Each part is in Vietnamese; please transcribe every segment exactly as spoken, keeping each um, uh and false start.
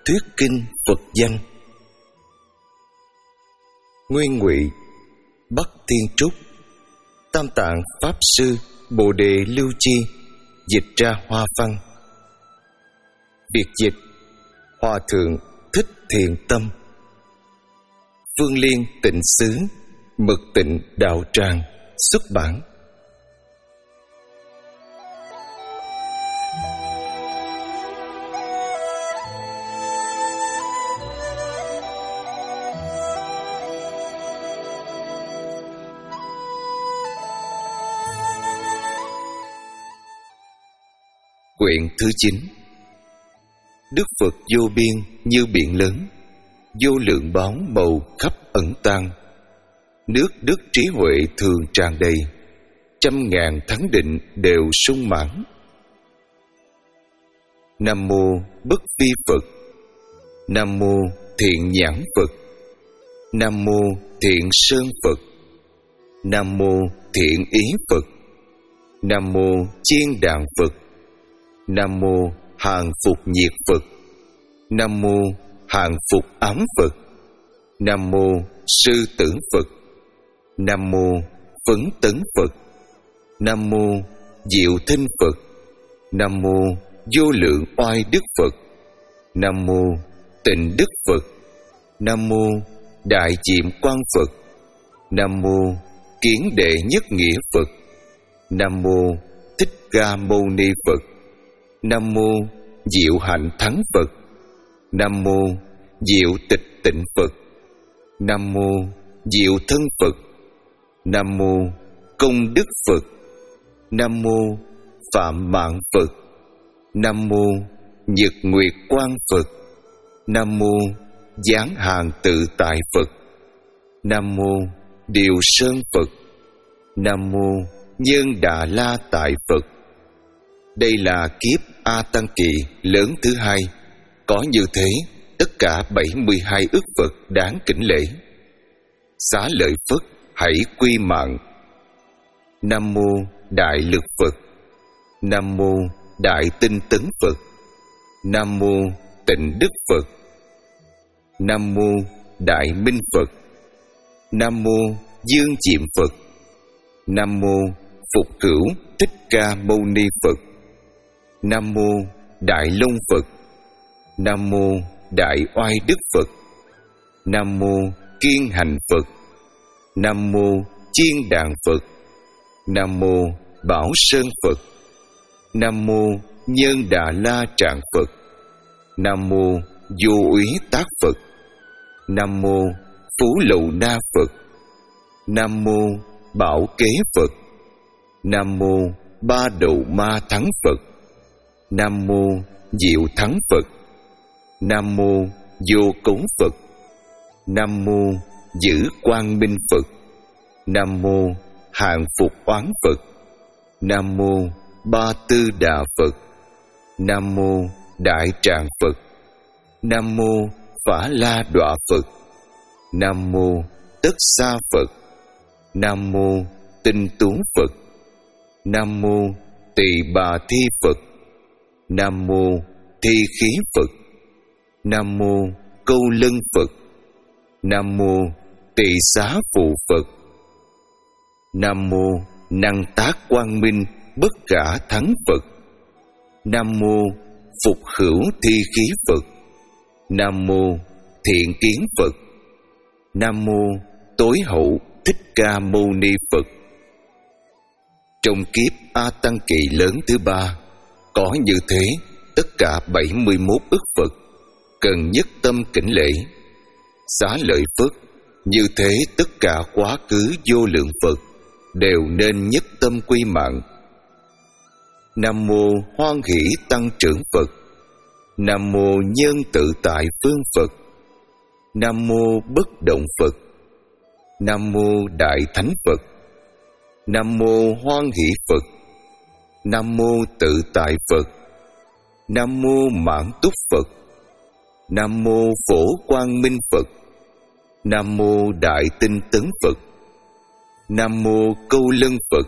thuyết kinh Phật danh. Nguyên Ngụy Bắc Thiên Trúc, Tam Tạng Pháp Sư Bồ Đề Lưu Chi dịch ra hoa văn. Biệt dịch Hòa Thượng Thích Thiện Tâm. Phương Liên Tịnh Xứ Mực Tịnh Đạo Tràng xuất bản. Quyển thứ chín. Đức Phật vô biên như biển lớn, vô lượng báo màu khắp ẩn tàng. Nước đức trí huệ thường tràn đầy, trăm ngàn thắng định đều sung mãn. Nam mô Bất Vi Phật. Nam mô Thiện Nhãn Phật. Nam mô Thiện Sơn Phật. Nam mô Thiện Ý Phật. Nam mô Chiên Đàn Phật. Nam mô Hàng Phục Nhiệt Phật. Nam mô Hàng Phục Ám Phật. Nam mô Sư Tử Phật. Nam mô Phấn Tấn Phật. Nam mô Diệu Thinh Phật. Nam mô Vô Lượng Oai Đức Phật. Nam mô Tịnh Đức Phật. Nam mô Đại Diệm Quang Phật. Nam mô Kiến Đệ Nhất Nghĩa Phật. Nam mô Thích Ca Mâu Ni Phật. Nam mô Diệu Hạnh Thắng Phật. Nam mô Diệu Tịch Tịnh Phật. Nam mô Diệu Thân Phật. Nam mô Công Đức Phật. Nam mô Phạm Mạng Phật. Nam mô Nhật Nguyệt Quang Phật. Nam mô Giáng Hàng Tự Tại Phật. Nam mô Điều Sơn Phật. Nam mô Nhân Đà La Tại Phật. Đây là kiếp A Tăng Kỳ lớn thứ hai. Có như thế, tất cả bảy mươi hai ức Phật đáng kính lễ. Xá lợi Phất hãy quy mạng. Nam mô Đại Lực Phật. Nam mô Đại Tinh Tấn Phật. Nam mô Tịnh Đức Phật. Nam mô Đại Minh Phật. Nam mô Dương Diệm Phật. Nam mô Phục Cửu Thích Ca Mâu Ni Phật. Nam mô Đại Long Phật. Nam mô Đại Oai Đức Phật. Nam mô Kiên Hành Phật. Nam mô Chiên Đàn Phật. Nam mô Bảo Sơn Phật. Nam mô Nhân Đà La Trạng Phật. Nam mô Vô Úy Tác Phật. Nam mô Phú Lậu Na Phật. Nam mô Bảo Kế Phật. Nam mô Ba Đầu Ma Thắng Phật. Nam mô Diệu Thắng Phật. Nam mô Vô Cấu Phật. Nam mô Giữ Quang Minh Phật. Nam mô Hàng Phục Oán Phật. Nam mô Ba Tư Đà Phật. Nam mô Đại Tràng Phật. Nam mô Phả La Đọa Phật. Nam mô Tất Sa Phật. Nam mô Tinh Tú Phật. Nam mô Tỳ Bà Thi Phật. Nam mô Thi Khí Phật. Nam mô Câu Lân Phật. Nam mô Tỳ Xá Phụ Phật. Nam mô Năng Tác Quang Minh Bất Khả Thắng Phật. Nam mô Phục Hữu Thi Khí Phật. Nam mô Thiện Kiến Phật. Nam mô Tối Hậu Thích Ca Mâu Ni Phật. Trong kiếp A Tăng Kỳ lớn thứ ba, có như thế, tất cả bảy mươi mốt ức Phật cần nhất tâm kính lễ. Xá lợi Phất, như thế tất cả quá khứ vô lượng Phật đều nên nhất tâm quy mạng. Nam mô Hoan Hỷ Tăng Trưởng Phật. Nam mô Nhân Tự Tại Phương Phật. Nam mô Bất Động Phật. Nam mô Đại Thánh Phật. Nam mô Hoan Hỷ Phật. Nam mô Tự Tại Phật. Nam mô Mãn Túc Phật. Nam mô Phổ Quang Minh Phật. Nam mô Đại Tinh Tấn Phật. Nam mô Câu Lân Phật.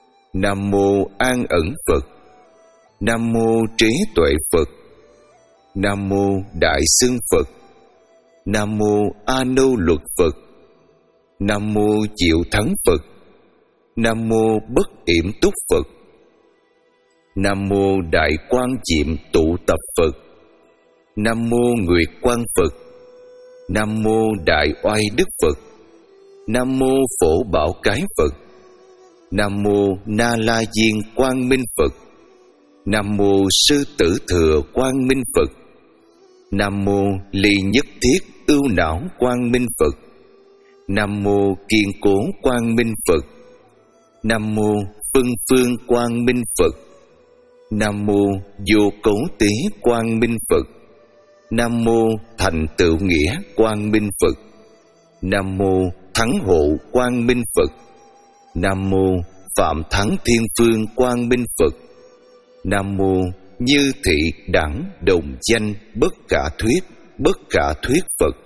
Nam mô An Ẩn Phật. Nam mô Trí Tuệ Phật. Nam mô Đại Xưng Phật. Nam mô A Nâu Luật Phật. Nam mô Diệu Thắng Phật. Nam mô Bất Yểm Túc Phật. Nam mô Đại Quang Diệm Tụ Tập Phật. Nam mô Nguyệt Quang Phật. Nam mô Đại Oai Đức Phật. Nam mô Phổ Bảo Cái Phật. Nam mô Na La Diên Quang Minh Phật. Nam mô Sư Tử Thừa Quang Minh Phật. Nam mô Ly Nhất Thiết Ưu Não Quang Minh Phật. Nam mô Kiên Cố Quang Minh Phật. Nam mô Phân Phương Quang Minh Phật. Nam mô Vô Cấu Tế Quang Minh Phật. Nam mô Thành Tựu Nghĩa Quang Minh Phật. Nam mô Thắng Hộ Quang Minh Phật. Nam mô Phạm Thắng Thiên Phương Quang Minh Phật. Nam mô Như Thị Đẳng Đồng Danh Bất Khả Thuyết Bất Khả Thuyết Phật.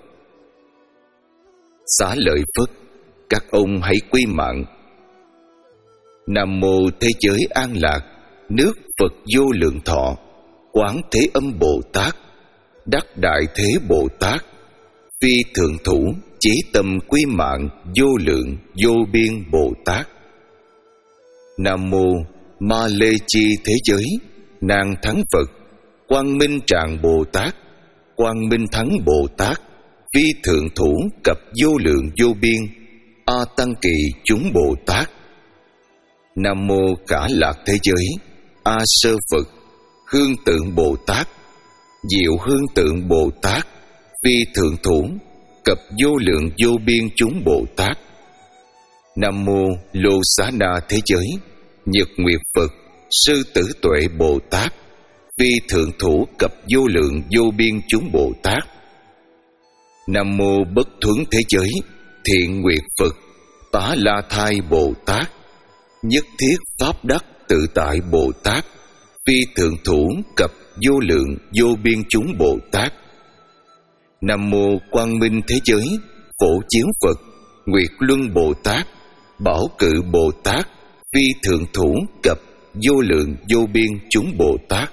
Xá lợi Phất, các ông hãy quy mạng. Nam mô Thế Giới An Lạc, nước Phật Vô Lượng Thọ, Quán Thế Âm Bồ Tát, Đắc Đại Thế Bồ Tát, Phi Thượng Thủ Chí Tâm Quy Mạng Vô Lượng Vô Biên Bồ Tát. Nam mô Ma Lê Chi Thế Giới Nàng Thắng Phật, Quang Minh Tràng Bồ Tát, Quang Minh Thắng Bồ Tát, Phi Thượng Thủ Cập Vô Lượng Vô Biên A Tăng Kỳ Chúng Bồ Tát. Nam mô Cả Lạc Thế Giới A Sơ Phật, Hương Tượng Bồ Tát, Diệu Hương Tượng Bồ Tát, Phi Thượng Thủ Cập Vô Lượng Vô Biên Chúng Bồ Tát. Nam mô Lô Xá Na Thế Giới Nhật Nguyệt Phật, Sư Tử Tuệ Bồ Tát, Phi Thượng Thủ Cập Vô Lượng Vô Biên Chúng Bồ Tát. Nam mô Bất Thuấn Thế Giới Thiện Nguyệt Phật, Tá La Thai Bồ Tát, Nhất Thiết Pháp Đắc Tự Tại Bồ Tát, Phi Thượng Thủ Cập Vô Lượng Vô Biên Chúng Bồ Tát. Nam mô Quang Minh Thế Giới Phổ Chiếu Phật, Nguyệt Luân Bồ Tát, Bảo Cự Bồ Tát, Phi Thượng Thủ Cập Vô Lượng Vô Biên Chúng Bồ Tát.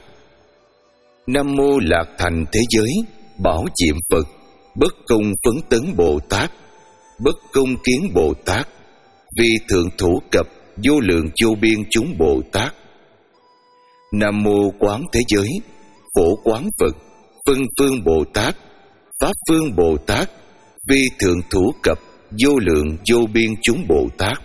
Nam mô Lạc Thành Thế Giới Bảo Diệm Phật, Bất Công Phấn Tấn Bồ Tát, Bất Công Kiến Bồ Tát, Phi Thượng Thủ Cập Vô Lượng Vô Biên Chúng Bồ Tát. Nam mô Quán Thế Giới Phổ Quán Phật, Phân Phương Bồ Tát, Pháp Phương Bồ Tát, Phi Thượng Thủ Cập Vô Lượng Vô Biên Chúng Bồ Tát.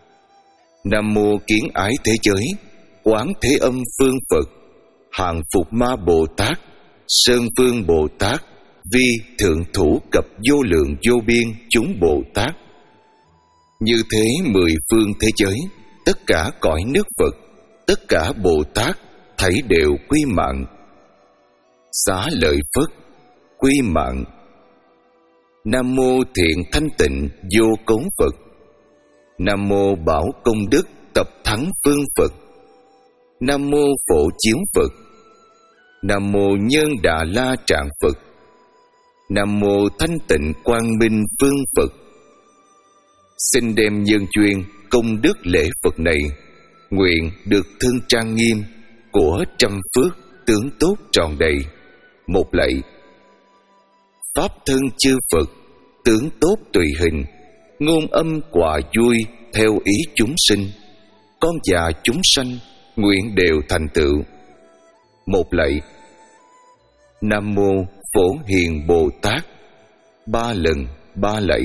Nam mô Kiến Ái Thế Giới Quán Thế Âm Phương Phật, Hàng Phục Ma Bồ Tát, Sơn Phương Bồ Tát, Vi Thượng Thủ Cập Vô Lượng Vô Biên Chúng Bồ Tát. Như thế mười phương thế giới, tất cả cõi nước Phật, tất cả Bồ Tát thảy đều quy mạng. Xá lợi Phất, quy mạng. Nam mô Thiện Thanh Tịnh Vô Cấu Phật. Nam mô Bảo Công Đức Tập Thắng Phương Phật. Nam mô Phổ Chiếu Phật. Nam mô Nhân Đà La Trạng Phật. Nam mô Thanh Tịnh Quang Minh Phương Phật. Xin đem nhân duyên công đức lễ Phật này, nguyện được thân trang nghiêm của trăm phước tướng tốt tròn đầy. Một lạy. Pháp thân chư Phật, tướng tốt tùy hình, ngôn âm quả vui theo ý chúng sinh, con già chúng sanh nguyện đều thành tựu. Một lạy. Nam mô Phổ Hiền Bồ Tát. Ba lần ba lạy.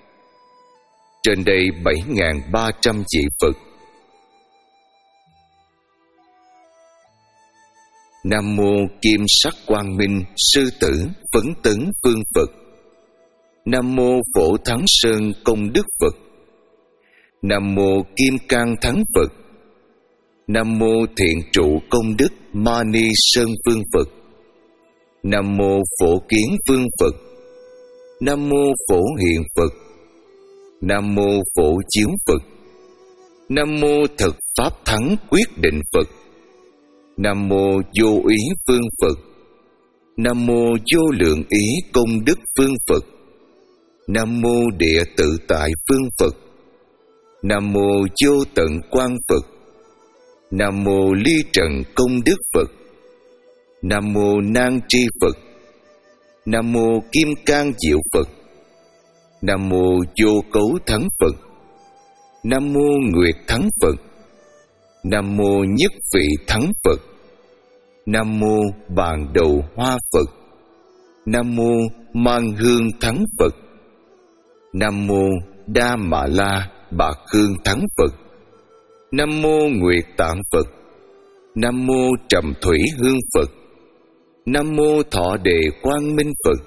Trên đây bảy nghìn ba trăm vị Phật. Nam mô Kim Sắc Quang Minh Sư Tử Phấn Tấn Phương Phật. Nam mô Phổ Thắng Sơn Công Đức Phật. Nam mô Kim Cang Thắng Phật. Nam mô Thiện Trụ Công Đức Mani Sơn Phương Phật. Nam mô Phổ Kiến Phương Phật. Nam mô Phổ Hiền Phật. Nam mô Phổ Chiếu Phật. Nam mô Thực Pháp Thắng Quyết Định Phật. Nam mô Vô Ý Phương Phật. Nam mô Vô Lượng Ý Công Đức Phương Phật. Nam mô Địa Tự Tại Phương Phật. Nam mô Vô Tận Quang Phật. Nam mô Ly Trần Công Đức Phật. Nam mô Nan Tri Phật. Nam mô Kim Cang Diệu Phật. Nam mô Vô Cấu Thắng Phật. Nam mô Nguyệt Thắng Phật. Nam mô Nhất Vị Thắng Phật. Nam mô Bàn Đầu Hoa Phật. Nam mô Mang Hương Thắng Phật. Nam mô Đa Mạ La Bạc Hương Thắng Phật. Nam mô Nguyệt Tạng Phật. Nam mô Trầm Thủy Hương Phật. Nam mô Thọ Đề Quang Minh Phật.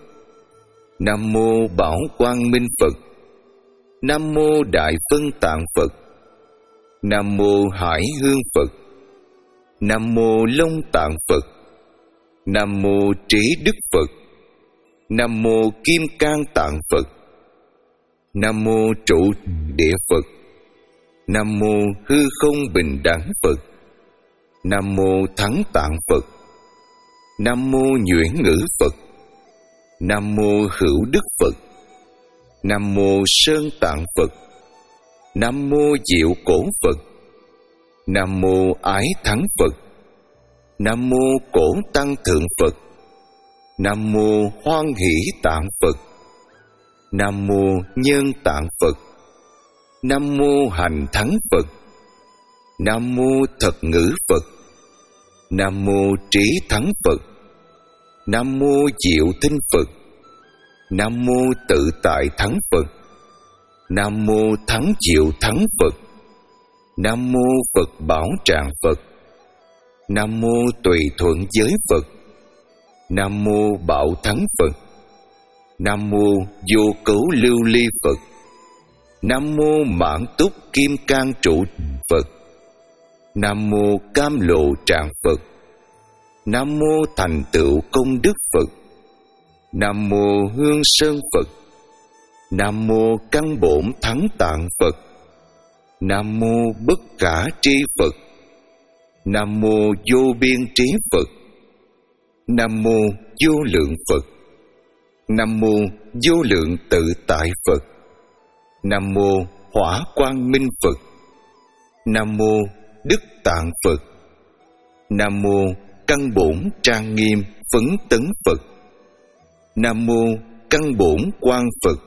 Nam mô Bảo Quang Minh Phật. Nam mô Đại Vân Tạng Phật. Nam mô Hải Hương Phật. Nam mô Long Tạng Phật. Nam mô Trí Đức Phật. Nam mô Kim Cang Tạng Phật. Nam mô Trụ Địa Phật. Nam mô Hư Không Bình Đẳng Phật. Nam mô Thắng Tạng Phật. Nam mô Nhuyễn Ngữ Phật. Nam mô Hữu Đức Phật. Nam mô Sơn Tạng Phật. Nam mô Diệu Cổ Phật. Nam mô Ái Thắng Phật. Nam mô Cổ Tăng Thượng Phật. Nam mô Hoan Hỷ Tạng Phật. Nam mô Nhân Tạng Phật. Nam mô Hành Thắng Phật. Nam mô Thật Ngữ Phật. Nam mô Trí Thắng Phật. Nam mô Diệu Tinh Phật. Nam mô Tự Tại Thắng Phật. Nam mô Thắng Diệu Thắng Phật. Nam mô Phật Bảo Tràng Phật. Nam mô Tùy Thuận Giới Phật. Nam mô Bảo Thắng Phật. Nam mô Vô Cấu Lưu Ly Phật. Nam mô Mãn Túc Kim Cang Trụ Phật. Nam mô Cam Lộ Tràng Phật. Nam mô Thành Tựu Công Đức Phật. Nam mô Hương Sơn Phật. Nam mô Căn Bổn Thắng Tạng Phật. Nam mô Bất Khả Tri Phật. Nam mô Vô Biên Trí Phật. Nam mô Vô Lượng Phật. Nam mô Vô Lượng Tự Tại Phật. Nam mô Hỏa Quang Minh Phật. Nam mô Đức Tạng Phật. Nam mô Căn Bổn Trang Nghiêm Phấn Tấn Phật. Nam mô Căn Bổn Quang Phật.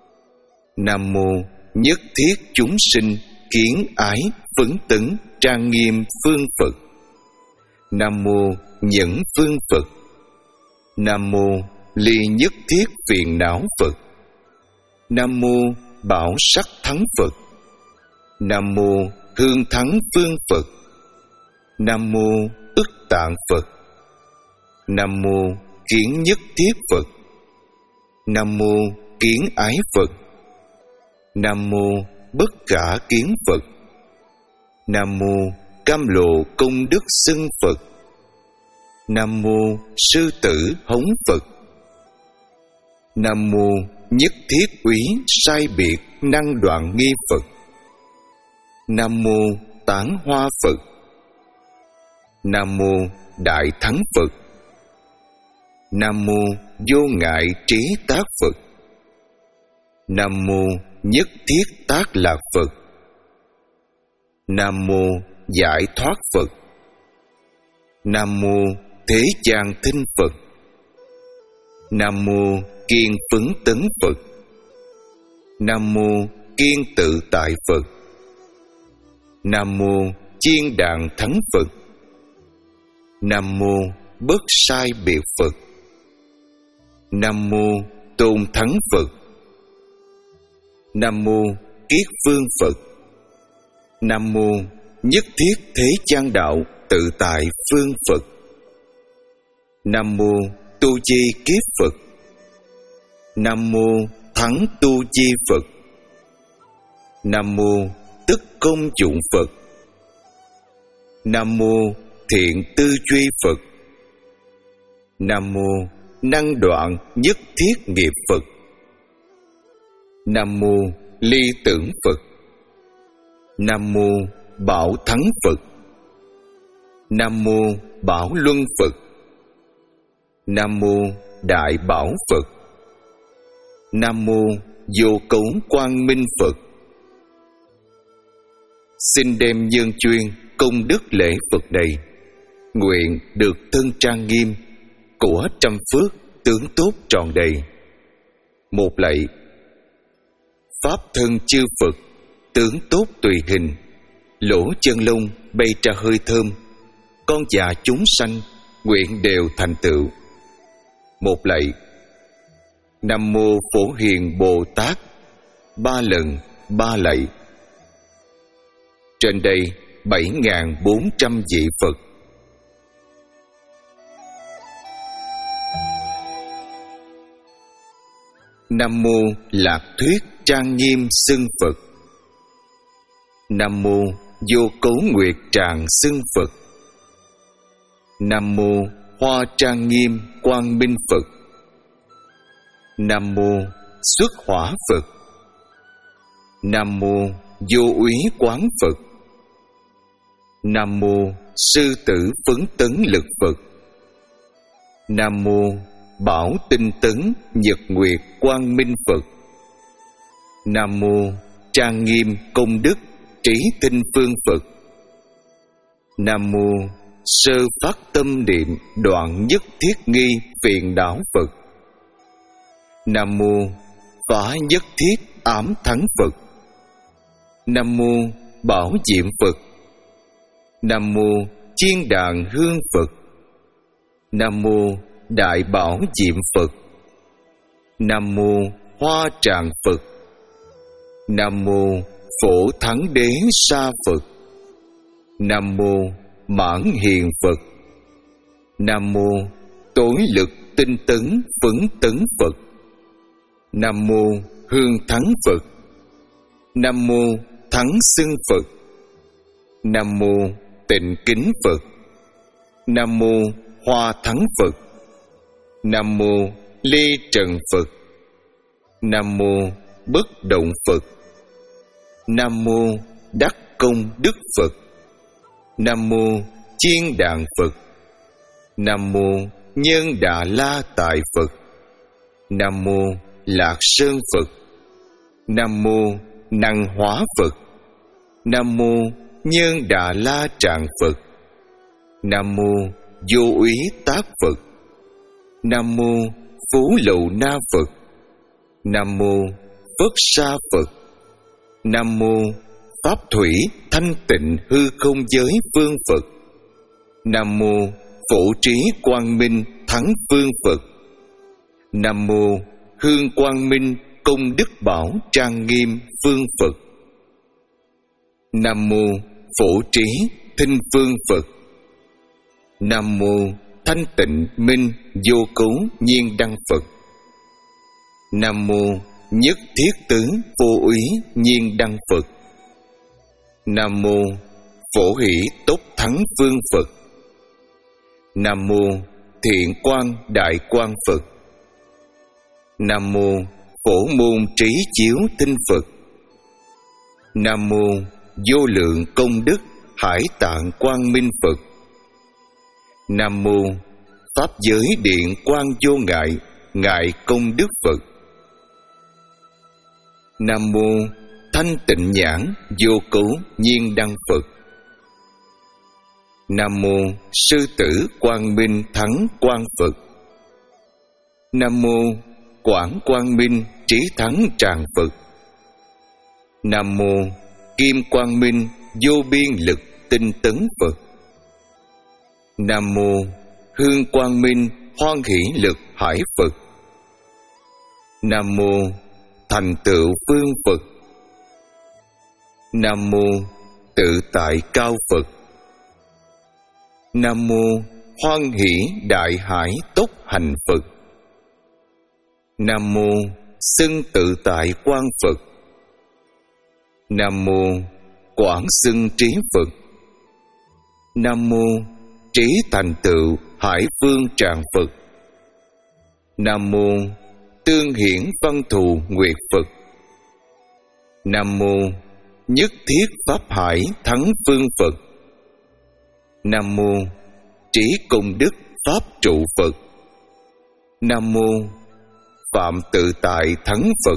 Nam mô Nhất Thiết Chúng Sinh Kiến Ái Phấn Tấn Trang Nghiêm Phương Phật. Nam mô Nhẫn Phương Phật. Nam mô Ly Nhất Thiết Phiền Não Phật. Nam mô Bảo Sắc Thắng Phật. Nam mô Hương Thắng Phương Phật. Nam mô Ức Tạng Phật. Nam mô Kiến Nhất Thiết Phật. Nam mô Kiến Ái Phật. Nam mô Bất Khả Kiến Phật. Nam mô Cam Lộ Công Đức Xưng Phật. Nam mô Sư Tử Hống Phật. Nam mô Nhất Thiết Úy Sai Biệt Năng Đoạn Nghi Phật. Nam mô Tán Hoa Phật. Nam mô Đại Thắng Phật. Nam mô Vô Ngại Trí Tác Phật. Nam mô Nhất Thiết Tác Lạc Phật. Nam mô Giải Thoát Phật. Nam mô Thế Gian Thinh Phật. Nam mô Kiên Phấn Tấn Phật. Nam mô Kiên Tự Tại Phật. Nam mô Chiên Đàn Thắng Phật. Nam mô Bất Sai Biệt Phật. Nam mô Tôn Thắng Phật. Nam mô Kiết Phương Phật. Nam mô Nhất Thiết Thế Gian Đạo Tự Tại Phương Phật. Nam mô Tu Di Kiết Phật. Nam mô Thắng Tu Di Phật. Nam mô Tức Công Dụng Phật. Nam mô Thiện Tư Duy Phật. Nam mô Năng Đoạn Nhất Thiết Nghiệp Phật. Nam mô Ly Tưởng Phật. Nam mô Bảo Thắng Phật. Nam mô Bảo Luân Phật. Nam mô Đại Bảo Phật. Nam mô Vô Cấu Quang Minh Phật. Xin đem nhân chuyên công đức lễ Phật này nguyện được thân trang nghiêm, của trăm phước, tướng tốt tròn đầy. Một lạy. Pháp thân chư Phật, tướng tốt tùy hình, lỗ chân lông bay ra hơi thơm, con già chúng sanh nguyện đều thành tựu. Một lạy. Nam mô Phổ Hiền Bồ Tát, ba lần ba lạy. Trên đây bảy nghìn bốn trăm vị Phật. Nam mô Lạc Thuyết Trang Nghiêm xưng Phật. Nam mô Vô Cấu Nguyệt Tràng xưng Phật. Nam mô Hoa Trang Nghiêm Quang Minh Phật. Nam mô Xuất Hỏa Phật. Nam mô Vô Úy Quán Phật. Nam mô Sư Tử Phấn Tấn Lực Phật. Nam mô Bảo Tinh Tấn Nhật Nguyệt Quang Minh Phật. Nam mô Trang Nghiêm Công Đức Trí Tinh Phương Phật. Nam mô Sơ Phát Tâm Niệm Đoạn Nhất Thiết Nghi Phiền Não Phật. Nam mô Phá Nhất Thiết Ám Thắng Phật. Nam mô Bảo Diệm Phật. Nam mô Chiên Đàn Hương Phật. Nam mô Đại Bảo Diệm Phật. Nam mô Hoa Tràng Phật. Nam mô Phổ Thắng Đế Sa Phật. Nam mô Mãn Hiền Phật. Nam mô Tối Lực Tinh Tấn Phấn Tấn Phật. Nam mô Hương Thắng Phật. Nam mô Thắng Xưng Phật. Nam mô Tịnh Kính Phật. Nam mô Hoa Thắng Phật. Nam mô Lê Trần Phật. Nam mô Bất Động Phật. Nam mô Đắc Công Đức Phật. Nam mô Chiên Đàn Phật. Nam mô Nhân Đà La Tại Phật. Nam mô Lạc Sơn Phật. Nam mô Năng Hóa Phật. Nam mô Nhân Đà La Tràng Phật. Nam mô Vô Úy Tác Phật. Nam mô Phú Lậu Na Phật. Nam mô Phất Sa Phật. Nam mô Pháp Thủy Thanh Tịnh Hư Không Giới Phương Phật. Nam mô Phổ Trí Quang Minh Thắng Phương Phật. Nam mô Hương Quang Minh Công Đức Bảo Trang Nghiêm Phương Phật. Nam mô Phổ Trí Thinh Phương Phật. Nam mô Thanh Tịnh Minh Vô Cấu Nhiên Đăng Phật. Nam mô Nhất Thiết Tứ Vô Úy Nhiên Đăng Phật. Nam mô Phổ Hỷ Tốc Thắng Phương Phật. Nam mô Thiện Quang Đại Quang Phật. Nam mô Phổ Môn Trí Chiếu Tinh Phật. Nam mô Vô Lượng Công Đức Hải Tạng Quang Minh Phật. Nam mô Pháp Giới Điện Quang Vô Ngại Ngại Công Đức Phật. Nam mô Thanh Tịnh Nhãn Vô Cấu Nhiên Đăng Phật. Nam mô Sư Tử Quang Minh Thắng Quang Phật. Nam mô Quảng Quang Minh Trí Thắng Tràng Phật. Nam mô Kim Quang Minh Vô Biên Lực Tinh Tấn Phật. Nam mô Hương Quang Minh Hoan Hỷ Lực Hải Phật. Nam mô Thành Tựu Phương Phật. Nam mô Tự Tại Cao Phật. Nam mô Hoan Hỷ Đại Hải Tốc Hành Phật. Nam mô Xưng Tự Tại Quang Phật. Nam mô Quảng Xưng Trí Phật. Nam mô Trí Thành Tựu Hải Phương Tràng Phật. Nam mô Tương Hiển Văn Thù Nguyệt Phật. Nam mô Nhất Thiết Pháp Hải Thắng Phương Phật. Nam mô Trí Công Đức Pháp Trụ Phật. Nam mô Phạm Tự Tại Thắng Phật.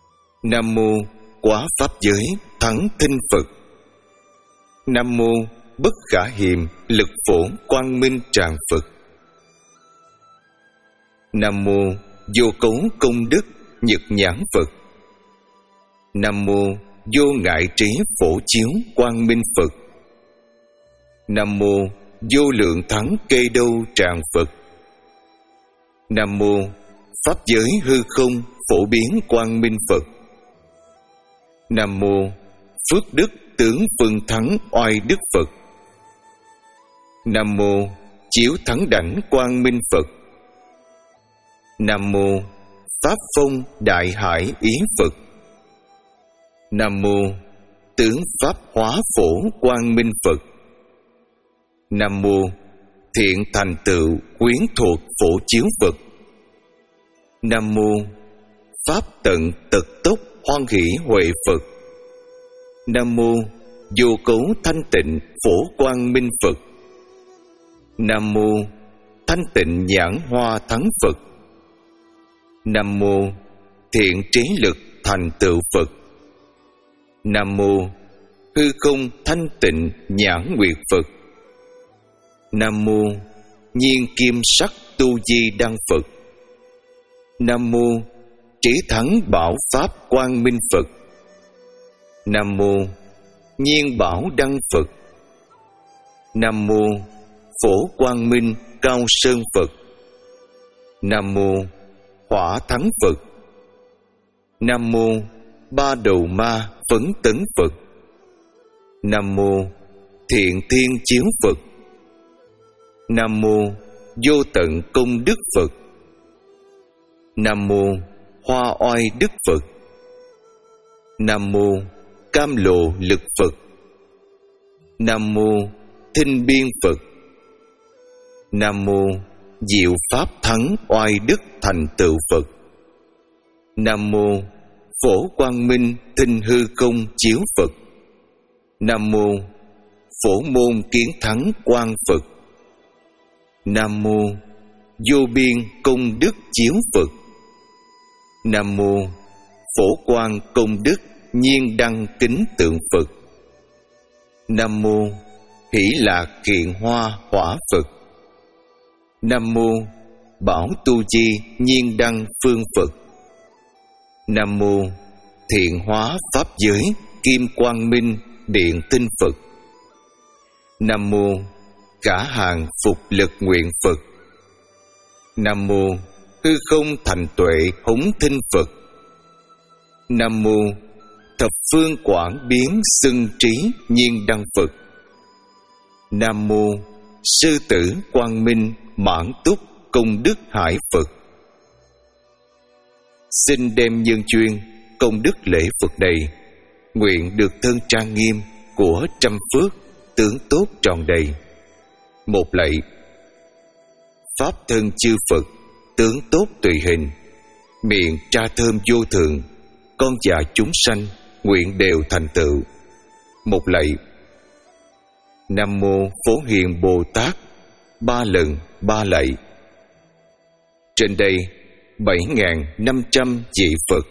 Nam mô Quá Pháp Giới Thắng Thinh Phật. Nam mô bất khả hiềm, lực phổ quang minh tràng Phật. Nam mô vô cấu công đức nhật nhãn Phật. Nam mô vô ngại trí phổ chiếu quang minh Phật. Nam mô vô lượng thắng kê đâu tràng Phật. Nam mô pháp giới hư không phổ biến quang minh Phật. Nam mô phước đức tướng phân thắng oai đức Phật. Nam mô chiếu thắng đảnh quang minh Phật. Nam mô pháp phong đại hải ý Phật. Nam mô tướng pháp hóa phổ quang minh Phật. Nam mô thiện thành tựu quyến thuộc phổ chiếu Phật. Nam mô pháp tận tật tốc hoan hỷ huệ Phật. Nam mô vô cấu thanh tịnh phổ quang minh Phật. Nam mô thanh tịnh nhãn hoa thắng Phật. Nam mô thiện trí lực thành tựu Phật. Nam mô hư không thanh tịnh nhãn nguyệt Phật. Nam mô nhiên kim sắc tu di đăng Phật. Nam mô trí thắng bảo pháp quang minh Phật. Nam mô nhiên bảo đăng Phật. Nam mô phổ quang minh cao sơn Phật. Nam mô hỏa thắng Phật. Nam mô ba đầu ma phấn tấn Phật. Nam mô thiện thiên chiếu Phật. Nam mô vô tận công đức Phật. Nam mô hoa oai đức Phật. Nam mô cam lộ lực Phật. Nam mô thinh biên Phật. Nam mô diệu pháp thắng oai đức thành tựu Phật. Nam mô phổ quang minh thinh hư không chiếu Phật. Nam mô phổ môn kiến thắng quang Phật. Nam mô vô biên công đức chiếu Phật. Nam mô phổ quang công đức nhiên đăng kính tượng Phật. Nam mô hỷ lạc hiện hoa hỏa Phật. Nam mô bảo tu chi nhiên đăng phương Phật. Nam mô thiện hóa pháp giới kim quang minh điện tinh Phật. Nam mô cả hàng phục lực nguyện Phật. Nam mô hư không thành tuệ hống thinh Phật. Nam mô thập phương quảng biến xưng trí nhiên đăng Phật. Nam mô sư tử quang minh mãn túc công đức hải Phật. Xin đem nhân chuyên công đức lễ Phật này, nguyện được thân trang nghiêm của trăm phước tướng tốt tròn đầy. Một lạy. Pháp thân chư Phật tướng tốt tùy hình, miệng tra thơm vô thượng, con già chúng sanh nguyện đều thành tựu. Một lạy. Nam mô Phổ Hiền Bồ Tát ba lần ba lạy. Trên đây bảy nghìn năm trăm vị Phật.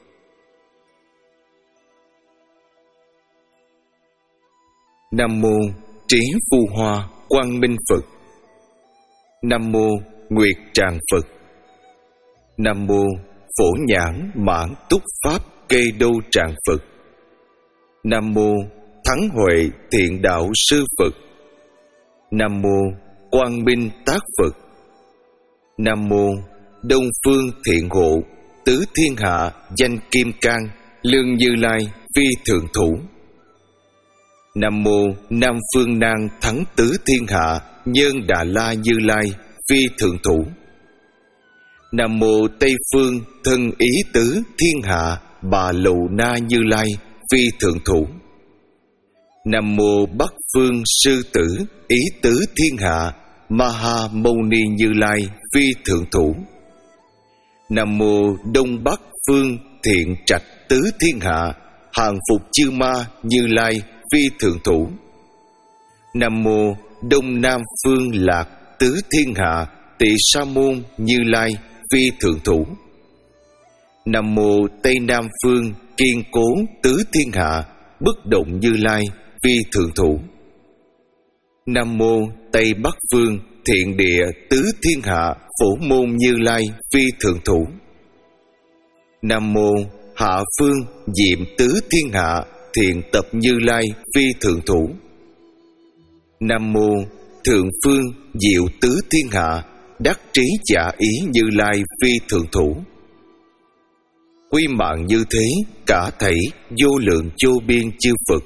Nam mô Trí Phu Hoa Quang Minh Phật. Nam mô Nguyệt Tràng Phật. Nam mô Phổ Nhãn Mãn Túc Pháp Kê Đô Tràng Phật. Nam mô Thắng Huệ Thiện Đạo Sư Phật. Nam mô Quang Minh Tác Phật. Nam mô Đông Phương Thiện Hộ Tứ Thiên Hạ Danh Kim Cang Lương Như Lai Phi Thượng Thủ. Nam mô Nam Phương Nan Thắng Tứ Thiên Hạ Nhân Đà La Như Lai Phi Thượng Thủ. Nam mô Tây Phương Thân Ý Tứ Thiên Hạ Bà Lầu Na Như Lai Phi Thượng Thủ. Nam mô Bắc Phương Sư Tử Ý Tứ Thiên Hạ Ma Ha Mâu Ni Như Lai Phi Thượng Thủ. Nam mô Đông Bắc Phương Thiện Trạch Tứ Thiên Hạ Hàng Phục Chư Ma Như Lai Phi Thượng Thủ. Nam mô Đông Nam Phương Lạc Tứ Thiên Hạ Tỳ Sa Môn Như Lai Phi Thượng Thủ. Nam mô Tây Nam Phương Kiên Cố Tứ Thiên Hạ Bất Động Như Lai Phi Thượng Thủ. Nam mô Tây Bắc Phương Thiện Địa Tứ Thiên Hạ Phổ Môn Như Lai Phi Thượng Thủ. Nam mô Hạ Phương Diệm Tứ Thiên Hạ Thiện Tập Như Lai Phi Thượng Thủ. Nam mô Thượng Phương Diệu Tứ Thiên Hạ Đắc Trí Trả Ý Như Lai Phi Thượng Thủ. Quy mạng như thế cả thảy vô lượng vô biên chư Phật.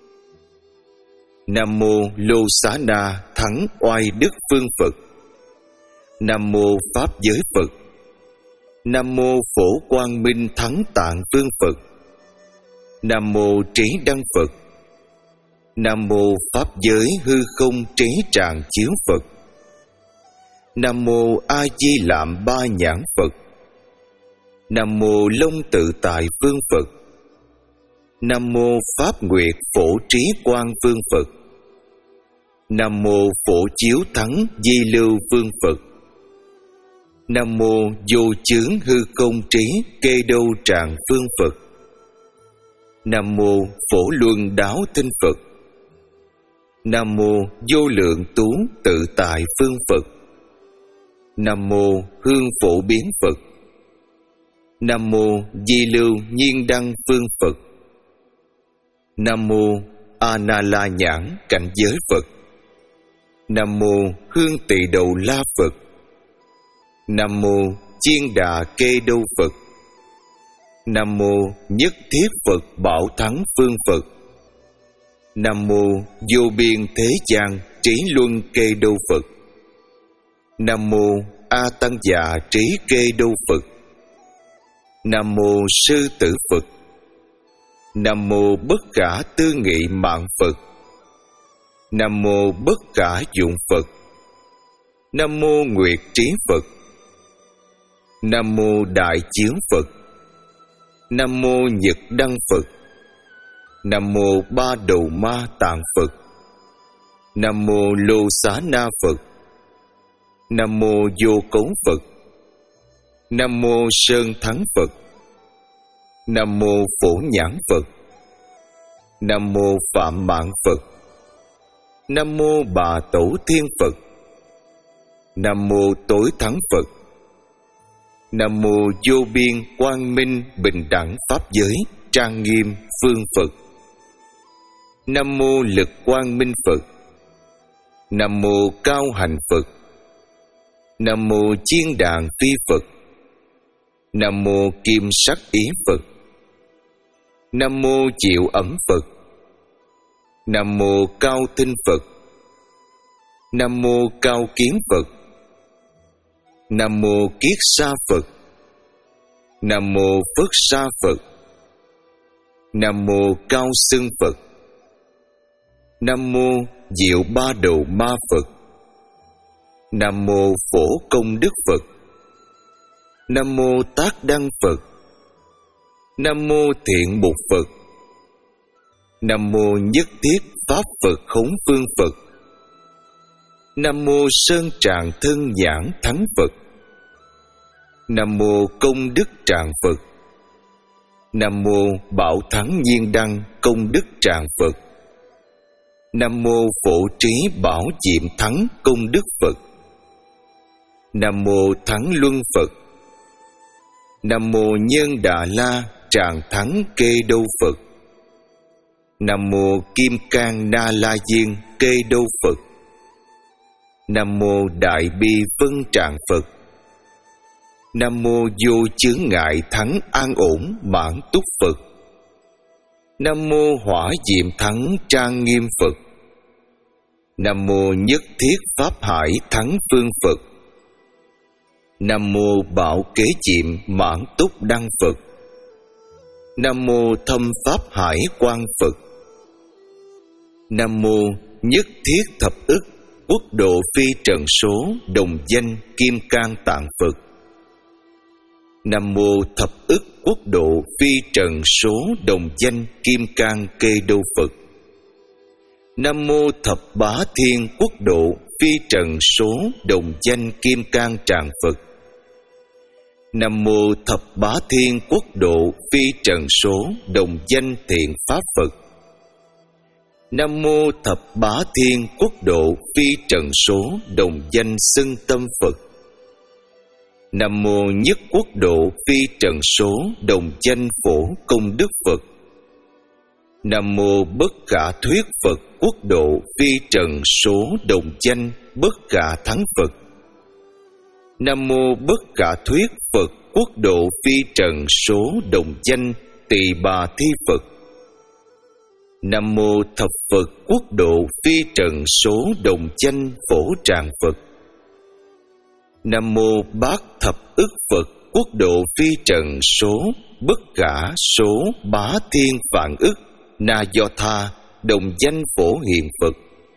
Nam mô Lô Xá Na Thắng Oai Đức Phương Phật. Nam mô Pháp Giới Phật. Nam mô Phổ Quang Minh Thắng Tạng Vương Phật. Nam mô Trí Đăng Phật. Nam mô Pháp Giới Hư Không Trí Tràng Chiếu Phật. Nam mô A Di Lạm Ba Nhãn Phật. Nam mô Long Tự Tại Vương Phật. Nam mô Pháp Nguyệt Phổ Trí Quang Vương Phật. Nam mô Phổ Chiếu Thắng Di Lưu Vương Phật. Nam mô Vô Chướng Hư Không Trí Kê Đô Tràng Vương Phật. Nam mô Phổ Luân Đáo Tinh Phật. Nam mô Vô Lượng Tú Tự Tại Phương Phật. Nam mô Hương Phổ Biến Phật. Nam mô Di Lưu Nhiên Đăng Phương Phật. Nam mô A Na La Nhãn Cảnh Giới Phật. Nam mô Hương Tỳ Đầu La Phật. Nam mô Chiên Đà Kê Đô Phật. Nam mô Nhất Thiết Phật Bảo Thắng Phương Phật. Nam mô Vô Biên Thế Gian Trí Luân Kê Đô Phật. Nam mô A Tăng Dạ Trí Kê Đô Phật. Nam mô Sư Tử Phật. Nam mô Bất Khả Tư Nghị Mạng Phật. Nam mô Bất Khả Dụng Phật. Nam mô Nguyệt Trí Phật. Nam mô Đại Chiếu Phật. Nam mô Nhật Đăng Phật. Nam mô Ba Đầu Ma Tạng Phật. Nam mô Lô Xá Na Phật. Nam mô Vô Cấu Phật. Nam mô Sơn Thắng Phật. Nam mô Phổ Nhãn Phật. Nam mô Phạm Mạng Phật. Nam mô Bà Tổ Thiên Phật. Nam mô Tối Thắng Phật. Nam mô Vô Biên Quang Minh Bình Đẳng Pháp Giới Trang Nghiêm Phương Phật. Nam mô Lực Quang Minh Phật. Nam mô Cao Hành Phật. Nam mô Chiên Đàn Phi Phật. Nam mô Kim Sắc Ý Phật. Nam mô Chịu Ẩm Phật. Nam mô Cao Tinh Phật. Nam mô Cao Kiến Phật. Nam mô Kiết Sa Phật. Nam mô Phất Sa Phật. Nam mô Cao Xưng Phật. Nam mô Diệu Ba Đầu Ma Phật. Nam mô Phổ Công Đức Phật. Nam mô Tác Đăng Phật. Nam mô Thiện Mục Phật. Nam mô Nhất Thiết Pháp Phật Khống Phương Phật. Nam mô Sơn Tràng Thân Nhãn Thắng Phật. Nam mô Công Đức Tràng Phật. Nam mô Bảo Thắng Nhiên Đăng Công Đức Tràng Phật. Nam mô Phổ Trí Bảo Diệm Thắng Công Đức Phật. Nam mô Thắng Luân Phật. Nam mô Nhân Đà La Tràng Thắng Kê Đô Phật. Nam mô Kim Cang Na La Diên Kê Đô Phật. Nam mô Đại Bi Vân Tràng Phật. Nam mô Vô Chướng Ngại Thắng An Ổn Mãn Túc Phật. Nam mô Hỏa Diệm Thắng Trang Nghiêm Phật. Nam mô Nhất Thiết Pháp Hải Thắng Phương Phật. Nam mô Bảo Kế Diệm Mãn Túc Đăng Phật. Nam mô Thâm Pháp Hải Quang Phật. Nam mô Nhất Thiết Thập Ức Quốc Độ Phi Trần Số Đồng Danh Kim Cang Tạng Phật. Nam mô Thập Ức Quốc Độ Phi Trần Số Đồng Danh Kim Cang Kê Đô Phật. Nam mô Thập Bá Thiên Quốc Độ Phi Trần Số Đồng Danh Kim Cang Tràng Phật. Nam mô Thập Bá Thiên Quốc Độ Phi Trần Số Đồng Danh Thiện Pháp Phật. Nam mô thập bá thiên quốc độ phi trần số đồng danh xưng tâm Phật. Nam mô nhất quốc độ phi trần số đồng danh phổ công đức Phật. Nam mô bất khả thuyết Phật quốc độ phi trần số đồng danh bất khả thắng Phật. Nam mô bất khả thuyết Phật quốc độ phi trần số đồng danh tỳ bà thi Phật. Nam mô thập Phật quốc độ phi trần số đồng danh phổ tràng Phật. Nam mô bát thập ức Phật quốc độ phi trần số bất khả số bá thiên vạn ức na do tha đồng danh phổ hiền Phật.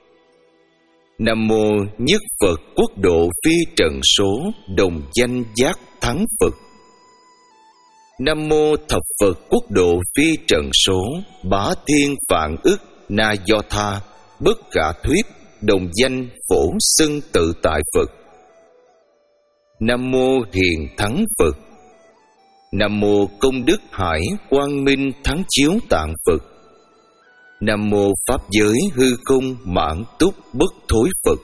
Nam mô nhất Phật quốc độ phi trần số đồng danh giác thắng Phật. Nam mô thập Phật quốc độ phi trần số bá thiên vạn ức na do tha bất khả thuyết đồng danh phổ xưng tự tại Phật. Nam mô hiền thắng Phật. Nam mô công đức hải quang minh thắng chiếu tạng Phật. Nam mô pháp giới hư không mãn túc bất thối Phật.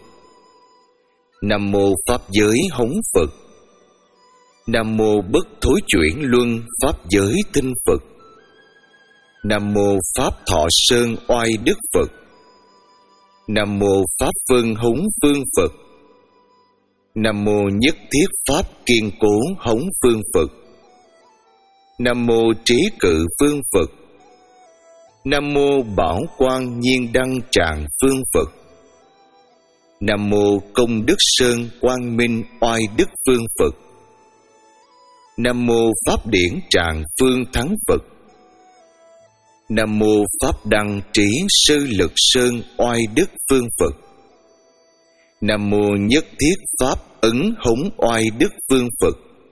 Nam mô pháp giới hống Phật. Nam mô bất thối chuyển luân pháp giới tinh Phật. Nam mô pháp thọ sơn oai đức Phật. Nam mô pháp vân hống phương Phật. Nam mô nhất thiết pháp kiên cố hống phương Phật. Nam mô trí cự phương Phật. Nam mô bảo quang nhiên đăng tràng phương Phật. Nam mô công đức sơn quang minh oai đức phương Phật. Nam mô pháp điển tràng phương thắng Phật. Nam mô pháp đăng trí sư lực sơn oai đức phương Phật. Nam mô nhất thiết pháp ấn hống oai đức phương Phật.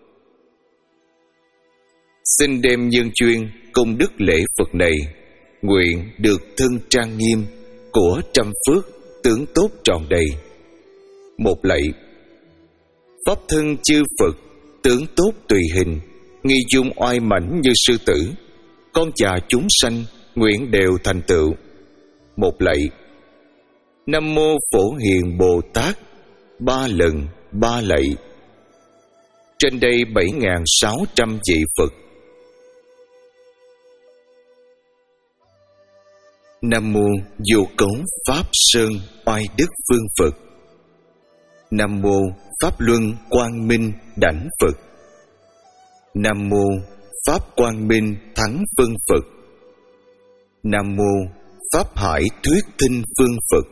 Xin đem nhân chuyên công đức lễ Phật này, nguyện được thân trang nghiêm của trăm phước tướng tốt tròn đầy. Một lạy. Pháp thân chư Phật tướng tốt tùy hình, nghi dung oai mãnh như sư tử, con già chúng sanh nguyện đều thành tựu. Một lạy. Nam mô Phổ Hiền Bồ Tát. Ba lần ba lạy. Trên đây bảy nghìn sáu trăm vị Phật. Nam mô Vô Cấu Pháp Sơn oai đức phương Phật. Nam mô Pháp Luân Quang Minh đảnh Phật. Nam mô Pháp Quang Minh thắng phân Phật. Nam mô Pháp Hải thuyết thinh phương Phật.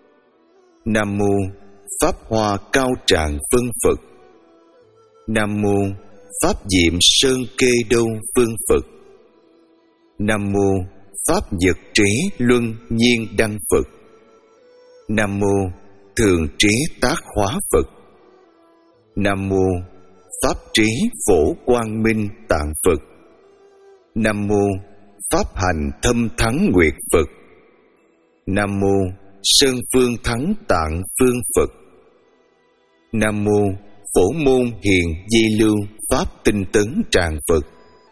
Nam mô Pháp Hoa cao tràng phân Phật. Nam mô Pháp Diệm Sơn kê đô phương Phật. Nam mô Pháp Nhật trí luân nhiên đăng Phật. Nam mô Thường trí tác hóa Phật. Nam mô Pháp trí phổ quang minh tạng Phật. Nam mô Pháp hành thâm thắng nguyệt Phật. Nam mô Sơn phương thắng tạng phương Phật. Nam mô Phổ môn hiền di lưu pháp tinh tấn tràng Phật.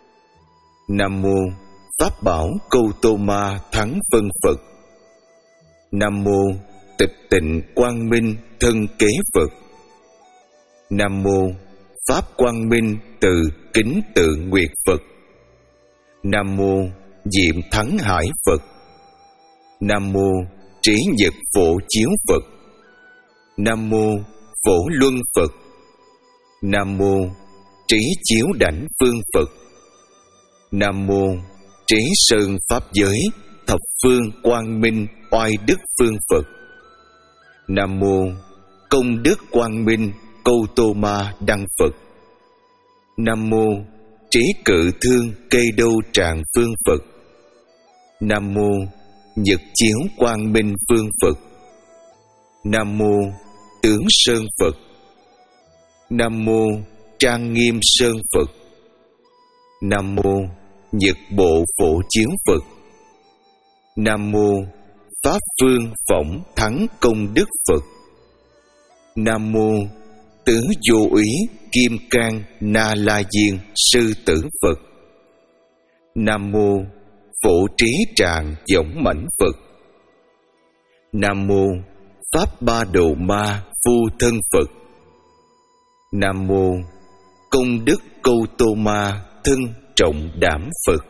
Nam mô Pháp bảo câu tô ma thắng phân Phật. Nam mô Tịch tịnh quang minh thân kế Phật. Nam mô Pháp quang minh từ kính tự nguyệt Phật. Nam mô Diệm thắng hải Phật. Nam mô Trí nhật phổ chiếu Phật. Nam mô Phổ luân Phật. Nam mô Trí chiếu đảnh phương Phật. Nam mô Trí sơn pháp giới thập phương quang minh oai đức phương Phật. Nam mô công đức quang minh câu tô ma đăng Phật. Nam mô trí cự thương cây đô tràng phương Phật. Nam mô nhật chiếu quang minh phương Phật. Nam mô tướng sơn Phật. Nam mô trang nghiêm sơn Phật. Nam mô nhật bộ phổ chiếu Phật. Nam mô pháp phương phỏng thắng công đức Phật. Nam mô tứ vô úy kim cang na la diên sư tử Phật. Nam mô phổ trí tràng võng mãnh Phật. Nam mô Pháp Ba Đầu Ma Phu Thân Phật. Nam mô Công Đức Câu Tô Ma Thân Trọng Đảm Phật.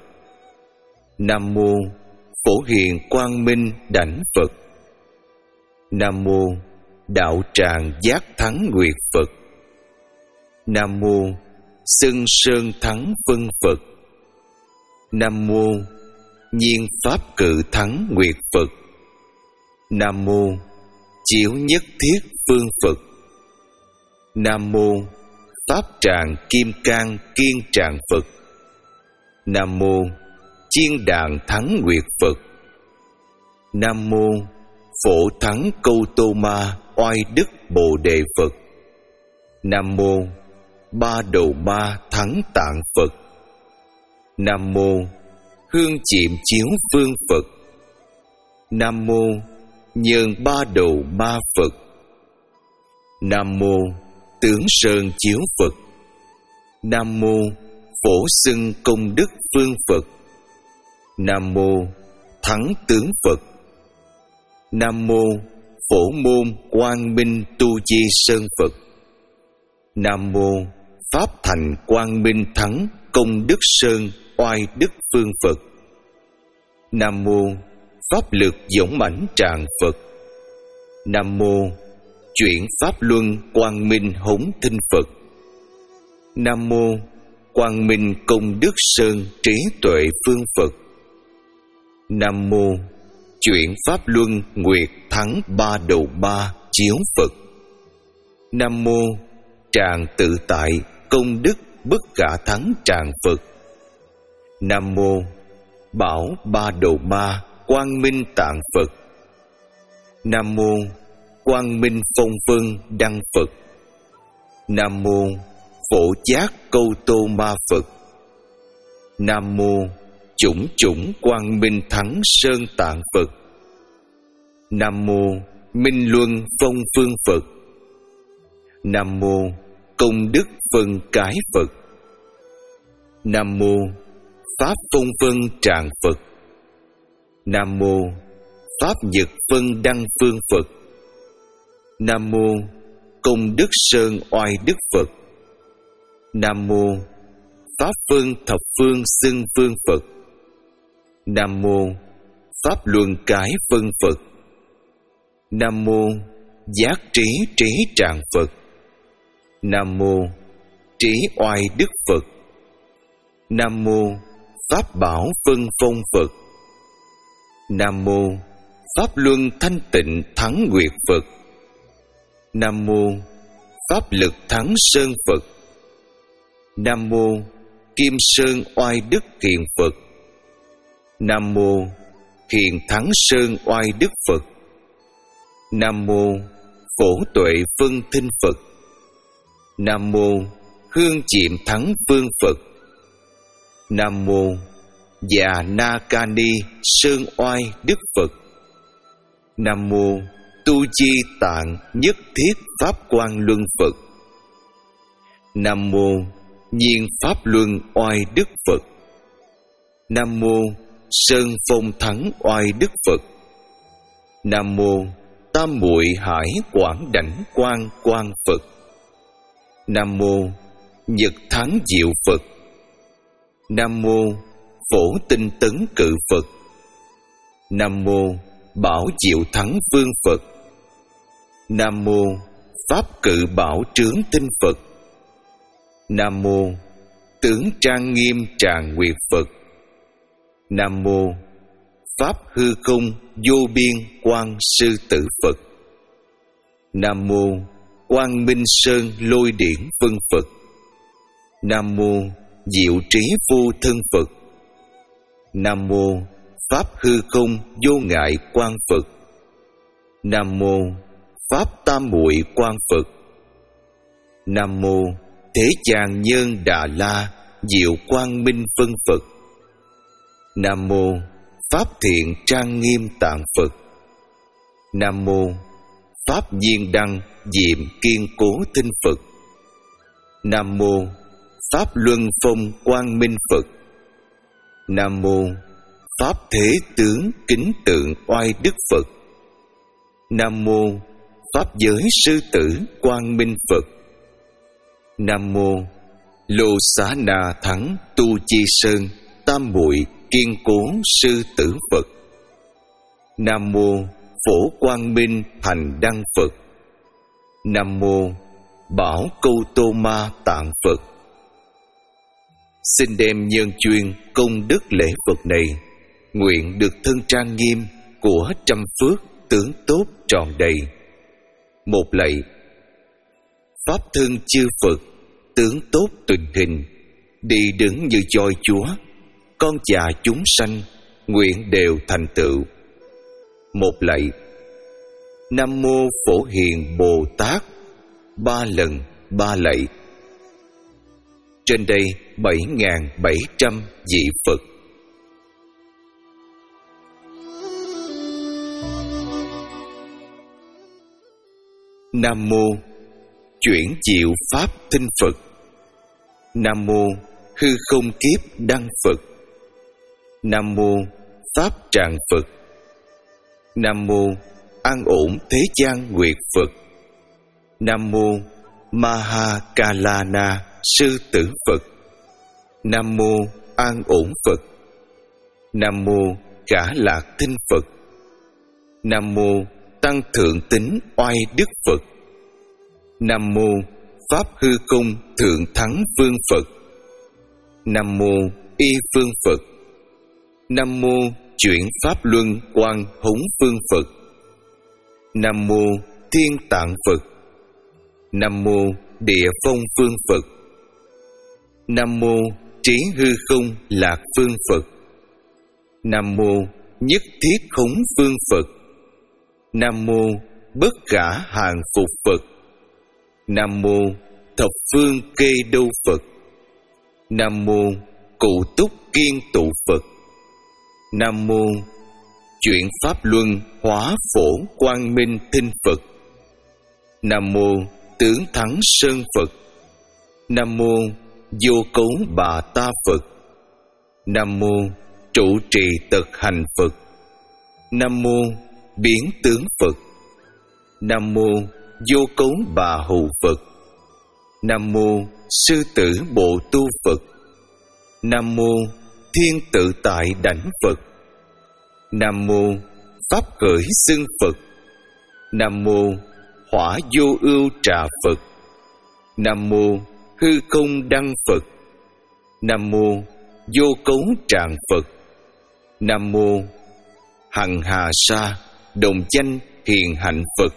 Nam mô Phổ Hiền Quang Minh Đảnh Phật. Nam mô Đạo Tràng Giác Thắng Nguyệt Phật. Nam mô Xưng Sơn Thắng Phân Phật. Nam mô Nhiên Pháp Cự Thắng Nguyệt Phật. Nam mô Chiếu Nhất Thiết Phương Phật. Nam mô Pháp Tràng Kim Cang Kiên Tràng Phật. Nam mô Chiên Đàn Thắng Nguyệt Phật. Nam mô Phổ Thắng Câu Tô Ma Oai Đức Bồ Đề Phật. Nam mô Ba Đầu Ma Thắng Tạng Phật. Nam mô Hương Chiệm Chiếu Phương Phật. Nam mô Nhơn Ba Đầu Ma Phật. Nam mô Tướng Sơn Chiếu Phật. Nam mô Phổ Xưng Công Đức Phương Phật. Nam mô Thắng Tướng Phật. Nam mô Phổ Môn Quang Minh Tu Di Sơn Phật. Nam mô Pháp Thành Quang Minh Thắng Công Đức Sơn Oai Đức Phương Phật. Nam mô Pháp Lực Dũng Mãnh Tràng Phật. Nam mô Chuyển Pháp Luân Quang Minh Hống Thinh Phật. Nam mô Quang Minh Công Đức Sơn Trí Tuệ Phương Phật. Nam mô Chuyển Pháp Luân Nguyệt Thắng Ba Đầu Ba Chiếu Phật. Nam mô Tràng Tự Tại Công Đức Bất Khả Thắng Tràng Phật. Nam mô Bảo Ba Đầu Ma Quang Minh Tạng Phật. Nam mô Quang Minh Phong Vân Đăng Phật. Nam mô Phổ Giác Câu Tô Ma Phật. Nam mô Chủng Chủng Quang Minh Thắng Sơn Tạng Phật. Nam mô Minh Luân Phong Phương Phật. Nam mô Công Đức Phân Cái Phật. Nam mô Pháp Phong Vân Tràng Phật. Nam mô Pháp Nhật Phân Đăng Phương Phật. Nam mô Công Đức Sơn Oai Đức Phật. Nam mô Pháp Phân Thập Phương Xưng Phương Phật. Nam mô Pháp Luân Cái Phân Phật. Nam mô Giác Trí Trí Tràng Phật. Nam mô Trí Oai Đức Phật. Nam mô Pháp Bảo Phân Phong Phật. Nam mô Pháp Luân Thanh Tịnh Thắng Nguyệt Phật. Nam mô Pháp Lực Thắng Sơn Phật. Nam mô Kim Sơn Oai Đức Hiền Phật. Nam mô Hiền Thắng Sơn Oai Đức Phật. Nam mô Phổ Tuệ Phân Thinh Phật. Nam mô Hương Chiệm Thắng Phương Phật. Nam mô Già Na Ca Ni Sơn Oai Đức Phật. Nam mô Tu Chi Tạng Nhất Thiết Pháp Quang Luân Phật. Nam mô Nhiên Pháp Luân Oai Đức Phật. Nam mô Sơn Phong Thắng Oai Đức Phật. Nam mô Tam Muội Hải Quảng Đảnh Quang Quang Phật. Nam mô Nhật Thắng Diệu Phật. Nam mô Phổ Tinh Tấn Cự Phật. Nam mô Bảo Diệu Thắng Vương Phật. Nam mô Pháp Cự Bảo Trướng Tinh Phật. Nam mô Tướng Trang Nghiêm Tràng Nguyệt Phật. Nam mô Pháp Hư Không Vô Biên Quang Sư Tử Phật. Nam mô Quang Minh Sơn Lôi Điển Vân Phật. Nam mô Diệu Trí Vô Thân Phật. Nam mô Pháp Hư Không Vô Ngại Quang Phật. Nam mô Pháp Tam Muội Quang Phật. Nam mô Thế Chàng Nhân Đà La Diệu Quang Minh Vân Phật. Nam mô Pháp Thiện Trang Nghiêm Tạng Phật. Nam mô Pháp Nhiên Đăng Diệm Kiên Cố Tinh Phật. Nam mô Pháp Luân Phong Quang Minh Phật. Nam mô Pháp Thế Tướng Kính Tượng Oai Đức Phật. Nam mô pháp giới sư tử Quang Minh Phật. Nam mô Lô Xá Na Thắng Tu Chi Sơn Tam Muội Kiên Cố Sư Tử Phật. Nam mô Phổ Quang Minh Hành Đăng Phật. Nam mô Bảo Câu Tô Ma Tạng Phật. Xin đem nhân chuyên công đức lễ Phật này, nguyện được thân trang nghiêm của trăm phước tướng tốt tròn đầy. Một lạy. Pháp thân chư Phật tướng tốt tình hình, đi đứng như voi chúa, con già chúng sanh nguyện đều thành tựu. Một lạy. Nam mô Phổ Hiền Bồ Tát. Ba lần ba lạy. Trên đây bảy nghìn bảy trăm vị Phật. Nam mô Chuyển Diệu Pháp Thinh Phật. Nam mô Hư Không Kiếp Đăng Phật. Nam mô Pháp Tràng Phật. Nam mô An Ổn Thế Gian Nguyệt Phật. Nam mô Mahakalana Sư Tử Phật. Nam mô An Ổn Phật. Nam mô Khả Lạc Thinh Phật. Nam mô Tăng Thượng Tính Oai Đức Phật. Nam mô Pháp Hư Không Thượng Thắng Vương Phật. Nam mô Y Phương Phật. Nam mô Chuyển Pháp Luân Quang Hống Phương Phật. Nam mô Thiên Tạng Phật. Nam mô Địa Phong Phương Phật. Nam mô Trí Hư Không Lạc Phương Phật. Nam mô Nhất Thiết Khống Phương Phật. Nam mô Bất Khả Hàng Phục Phật. Nam mô Thập Phương Kê Đô Phật. Nam mô Cụ Túc Kiên Tụ Phật. Nam mô Chuyển Pháp Luân Hóa Phổ Quang Minh Thinh Phật. Nam mô Tướng Thắng Sơn Phật. Nam mô Vô Cấu Bà Ta Phật. Nam mô Trụ Trì Tật Hành Phật. Nam mô Biến Tướng Phật. Nam mô Vô Cấu Bà Hù Phật. Nam mô Sư Tử Bộ Tu Phật. Nam mô Thiên Tự Tại Đảnh Phật. Nam mô Pháp Khởi Xưng Phật. Nam mô Hỏa Vô Ưu Trà Phật. Nam mô Hư Không Đăng Phật. Nam mô Vô Cấu Tràng Phật. Nam mô Hằng Hà Sa Đồng Danh Hiền Hạnh Phật.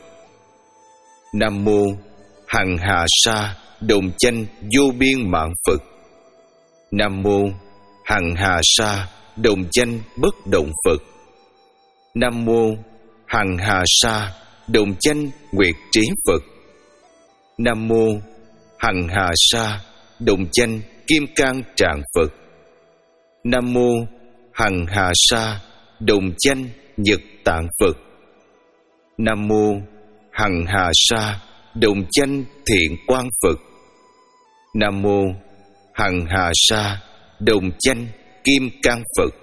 Nam mô Hằng Hà Sa Đồng Danh Vô Biên Mạng Phật. Nam mô Hằng Hà Sa Đồng Danh Bất Động Phật. Nam mô Hằng Hà Sa Đồng Danh Nguyệt Trí Phật. Nam mô Hằng Hà Sa Đồng Danh Kim Cang Tràng Phật. Nam mô Hằng Hà Sa Đồng Danh Nhật Tạng Phật. Nam mô Hằng Hà Sa Đồng Danh Thiện Quang Phật. Nam mô Hằng Hà Sa Đồng Danh Kim Cang Phật.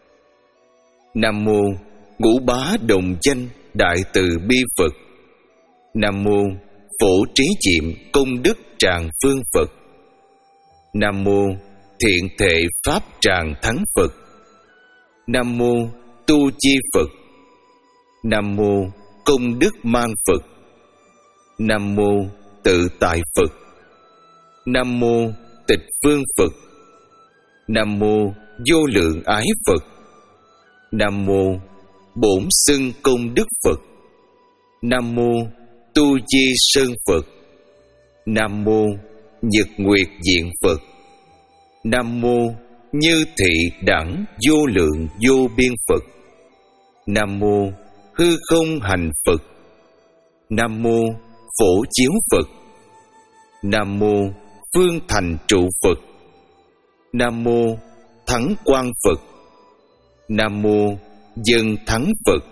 Nam mô Ngũ Bá Đồng Danh Đại Từ Bi Phật. Nam mô Phổ Trí Diệm Công Đức Tràng Phương Phật. Nam mô Thiện Thệ Pháp Tràng Thắng Phật. Nam mô Tu Chi Phật. Nam mô Công Đức Mang Phật. Nam mô Tự Tại Phật. Nam mô Tịch Phương Phật. Nam mô Vô Lượng Ái Phật. Nam mô Bổn Xưng Công Đức Phật. Nam mô Tu Chi Sơn Phật. Nam mô Nhật Nguyệt Diện Phật. Nam mô Như Thị Đẳng Vô Lượng Vô Biên Phật. Nam mô Hư Không Hành Phật. Nam mô Phổ Chiếu Phật. Nam mô Phương Thành Trụ Phật. Nam mô Thắng Quang Phật. Nam mô Dân Thắng Phật.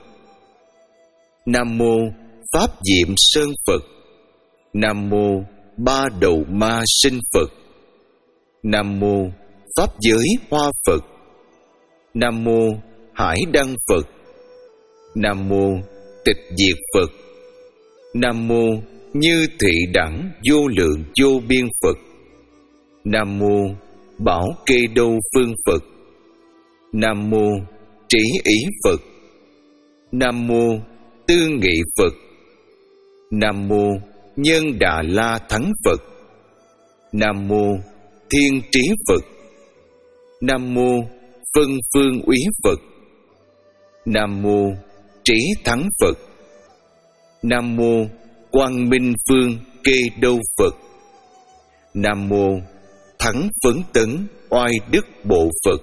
Nam mô Pháp Diệm Sơn Phật. Nam mô Ba Đầu Ma Sinh Phật. Nam mô Pháp Giới Hoa Phật. Nam mô Hải Đăng Phật. Nam mô tịch diệt Phật. Nam mô Như Thị Đẳng Vô Lượng Vô Biên Phật. Nam mô Bảo Kê Đô Phương Phật. Nam mô Trí Ý Phật. Nam mô Tư Nghị Phật. Nam mô Nhân Đà La Thắng Phật. Nam mô Thiên Trí Phật. Nam mô Phân Phương Úy Phật. Nam mô Trí Thắng Phật. Nam mô Quang Minh Phương Kê Đô Phật. Nam mô Thắng Phấn Tấn Oai Đức Bộ Phật.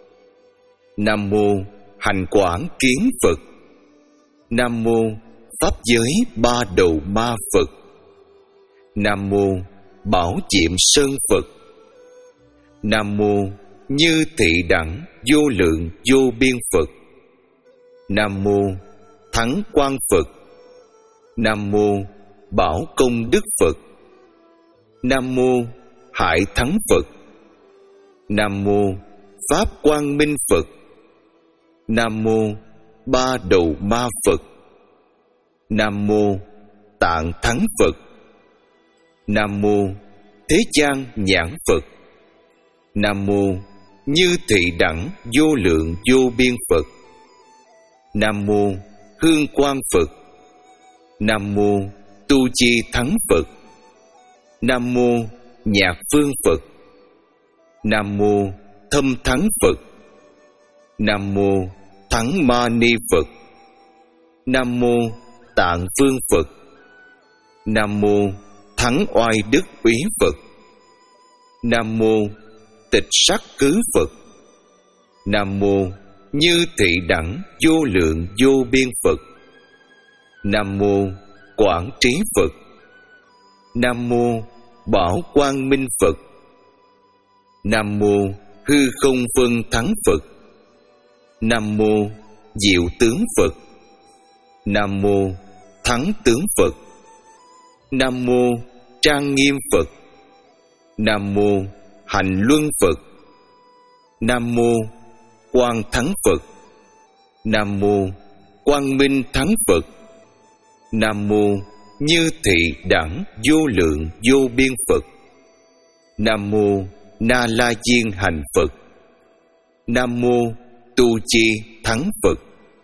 Nam mô Hành Quảng Kiến Phật. Nam mô Pháp Giới Ba Đầu Ma Phật. Nam mô Bảo Chiệm Sơn Phật. Nam mô Như Thị Đẳng Vô Lượng Vô Biên Phật. Nam mô Thắng Quang Phật. Nam mô Bảo Công Đức Phật. Nam mô Hải Thắng Phật. Nam mô Pháp Quang Minh Phật. Nam mô Ba Đầu Ma Phật. Nam mô Tạng Thắng Phật. Nam mô Thế Gian Nhãn Phật. Nam mô Như Thị Đẳng Vô Lượng Vô Biên Phật. Nam mô Hương Quang Phật. Nam mô Tu Chi Thắng Phật. Nam mô Nhạc Phương Phật. Nam mô Thâm Thắng Phật. Nam mô Thắng Ma Ni Phật. Nam mô Tạng Phương Phật. Nam mô Thắng Oai Đức Úy Phật. Nam mô Tịch Sắc Cứ Phật. Nam mô Như Thị Đẳng Vô Lượng Vô Biên Phật. Nam mô Quảng Trí Phật. Nam mô Bảo Quang Minh Phật. Nam mô Hư Không Phân Thắng Phật. Nam mô Diệu Tướng Phật. Nam mô Thắng Tướng Phật. Nam mô Trang Nghiêm Phật. Nam mô Hành Luân Phật. Nam mô Quang Thắng Phật. Nam mô Quang Minh Thắng Phật. Nam mô Như Thị Đẳng Vô Lượng Vô Biên Phật. Nam mô Na La Diên Hành Phật. Nam mô Tu Chi Thắng Phật.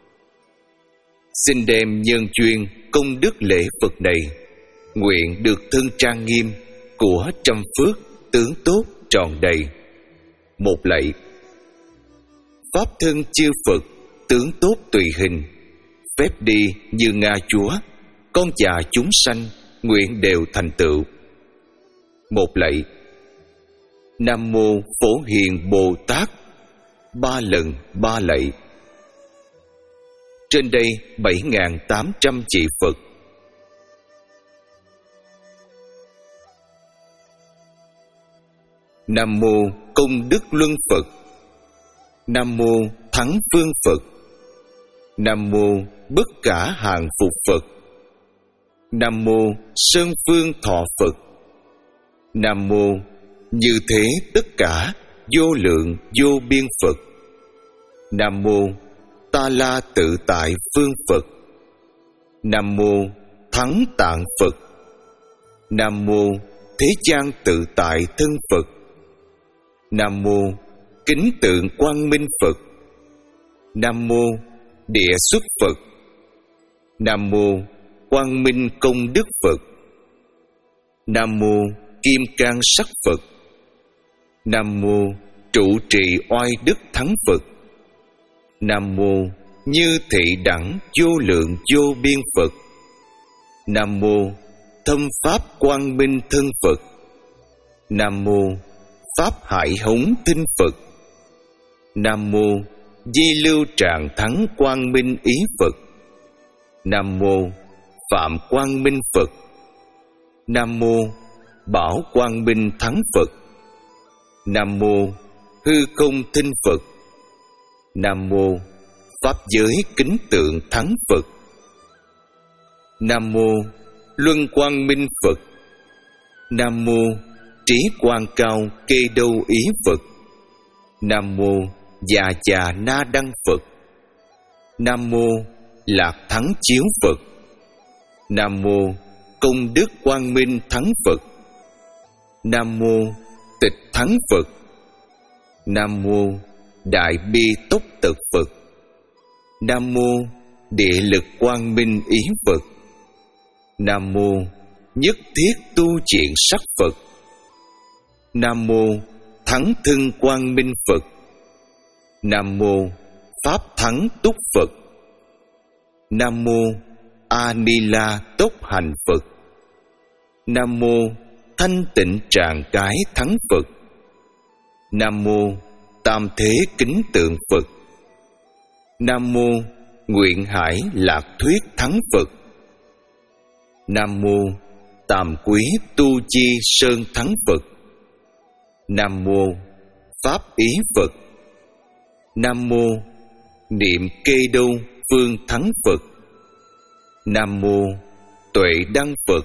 Xin đem nhân duyên công đức lễ Phật này, nguyện được thân trang nghiêm của trăm phước tướng tốt tròn đầy. Một lạy. Pháp thân chư Phật tướng tốt tùy hình, phép đi như Nga Chúa, con già chúng sanh nguyện đều thành tựu. Một lạy. Nam mô Phổ Hiền Bồ Tát. Ba lần ba lạy. Trên đây bảy nghìn tám trăm vị Phật. Nam mô Công Đức Luân Phật. Nam mô Thắng Phương Phật. Nam mô Bất Cả Hàng Phục Phật. Nam mô Sơn Phương Thọ Phật. Nam mô Như Thế Tất Cả Vô Lượng Vô Biên Phật. Nam mô Ta La Tự Tại Phương Phật. Nam mô Thắng Tạng Phật. Nam mô Thế Gian Tự Tại Thân Phật. Nam mô Kính Tượng Quang Minh Phật. Nam mô Địa Xuất Phật. Nam mô Quang Minh Công Đức Phật. Nam mô Kim Cang Sắc Phật. Nam mô Trụ Trì Oai Đức Thắng Phật. Nam mô Như Thị Đẳng Vô Lượng Vô Biên Phật. Nam mô Thâm Pháp Quang Minh Thân Phật. Nam mô Pháp Hải Hống Tinh Phật. Nam mô Di Lưu Trạng Thắng Quang Minh Ý Phật. Nam mô Phạm Quang Minh Phật. Nam mô Bảo Quang Minh Thắng Phật. Nam mô Hư Không Tinh Phật. Nam mô Pháp Giới Kính Tượng Thắng Phật. Nam mô Luân Quang Minh Phật. Nam mô Trí Quang Cao Kê Đô Ý Phật. Nam mô Già Già Na Đăng Phật. Nam mô lạc thắng chiếu Phật. Nam mô công đức quang minh thắng Phật. Nam mô tịch thắng Phật. Nam mô đại bi túc tật Phật. Nam mô địa lực quang minh ý Phật. Nam mô nhất thiết tu triện sắc Phật. Nam mô thắng thân quang minh Phật. Nam mô pháp thắng túc Phật. Nam mô a ni la tốc hành Phật. Nam mô thanh tịnh tràng cái thắng Phật. Nam mô tam thế kính tượng Phật. Nam mô nguyện hải lạc thuyết thắng Phật. Nam mô tam quý tu chi sơn thắng Phật. Nam mô pháp ý Phật. Nam mô niệm kê đô phương thắng Phật. Nam mô tuệ đăng Phật.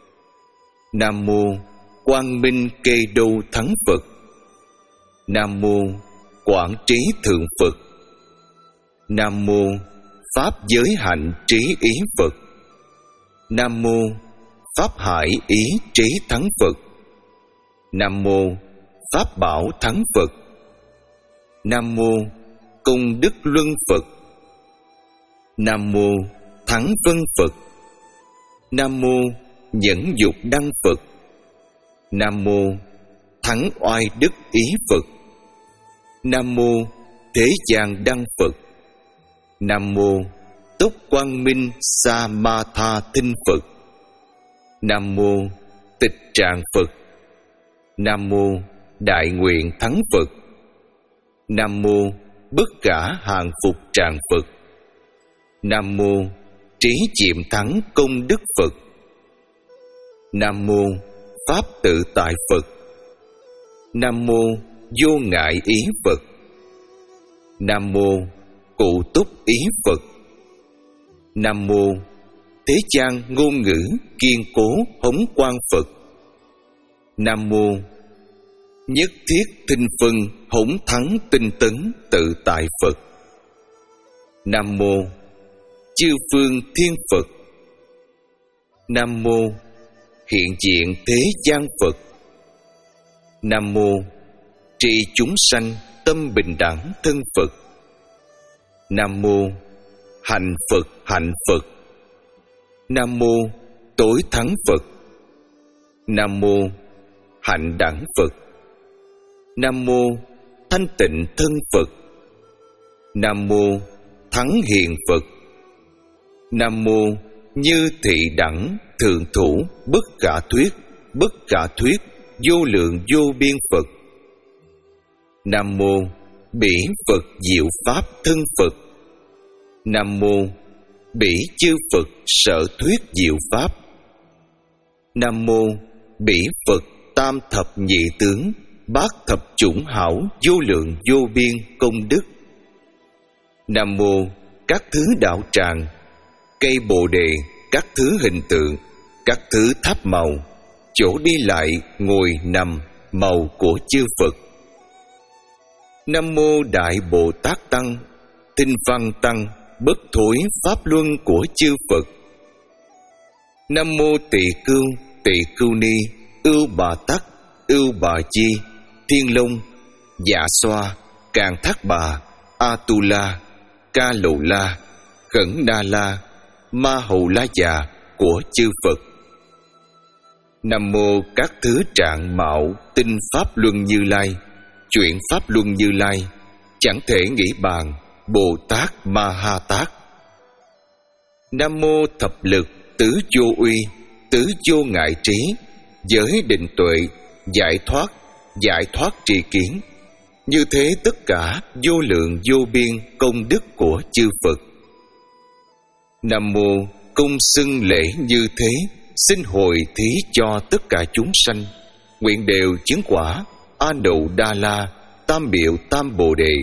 Nam mô quang minh kê đô thắng Phật. Nam mô quảng trí thượng Phật. Nam mô pháp giới hạnh trí ý Phật. Nam mô pháp hải ý trí thắng Phật. Nam mô pháp bảo thắng Phật. Nam mô công đức luân Phật. Nam mô thắng vân Phật. Nam mô nhẫn dục đăng Phật. Nam mô thắng oai đức ý Phật. Nam mô thế gian đăng Phật. Nam mô túc quang minh sa ma tha tinh Phật. Nam mô tịch tràng Phật. Nam mô đại nguyện thắng Phật. Nam mô bất cả hàng phục tràng Phật. Nam mô trí chiệm thắng công đức Phật. Nam mô pháp tự tại Phật. Nam mô vô ngại ý Phật. Nam mô cụ túc ý Phật. Nam mô thế gian ngôn ngữ kiên cố hống quang Phật. Nam mô nhất thiết thinh phân hống thắng tinh tấn tự tại Phật. Nam mô chư phương thiên Phật. Nam mô hiện diện thế gian Phật. Nam mô trị chúng sanh tâm bình đẳng thân Phật. Nam mô hạnh Phật hạnh Phật. Nam mô tối thắng Phật. Nam mô hạnh đẳng Phật. Nam mô thanh tịnh thân Phật. Nam mô thắng hiền Phật. Nam mô như thị đẳng thượng thủ bất khả thuyết bất khả thuyết vô lượng vô biên Phật. Nam mô bỉ Phật diệu pháp thân Phật. Nam mô bỉ chư Phật sở thuyết diệu pháp. Nam mô bỉ Phật tam thập nhị tướng bát thập chủng hảo vô lượng vô biên công đức. Nam mô các thứ đạo tràng, cây bồ đề, các thứ hình tượng, các thứ tháp màu, chỗ đi lại ngồi nằm màu của chư Phật. Nam mô đại Bồ Tát Tăng, tinh văn tăng bất thối pháp luân của chư Phật. Nam mô Tỳ Cưu, Tỳ Cưu Ni, Ưu Bà Tắc, Ưu Bà Chi, Thiên Long, Dạ Xoa, Càn Thác Bà, A Tu La, Ca Lầu La, Khẩn Na La, Ma Hầu La Già của chư Phật. Nam mô các thứ trạng mạo tinh pháp luân Như Lai, chuyện pháp luân Như Lai, chẳng thể nghĩ bàn Bồ Tát Ma Ha Tát. Nam mô thập lực tứ vô uy, tứ vô ngại trí, giới định tuệ, giải thoát, giải thoát tri kiến. Như thế tất cả vô lượng vô biên công đức của chư Phật. Nam mô cung xưng lễ như thế, xin hồi thí cho tất cả chúng sanh, nguyện đều chứng quả A Nậu Đa La, Tam Biểu Tam Bồ Đề.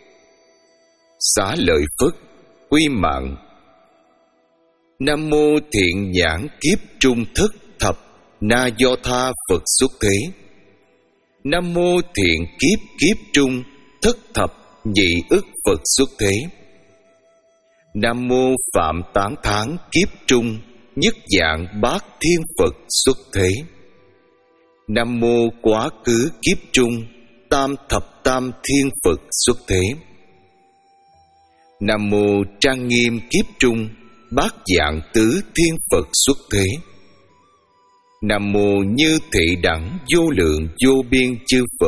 Xá lợi Phất, quy mạng. Nam mô thiện nhãn kiếp trung thất thập Na Do Tha Phật xuất thế. Nam mô thiện kiếp kiếp trung thất thập nhị ức Phật xuất thế. Nam mô Phạm Tán Thán Kiếp Trung Nhất Dạng Bát Thiên Phật Xuất Thế. Nam mô Quá Khứ Kiếp Trung Tam Thập Tam Thiên Phật Xuất Thế. Nam mô Trang Nghiêm Kiếp Trung Bát Dạng Tứ Thiên Phật Xuất Thế. Nam mô Như Thị Đẳng Vô Lượng Vô Biên Chư Phật.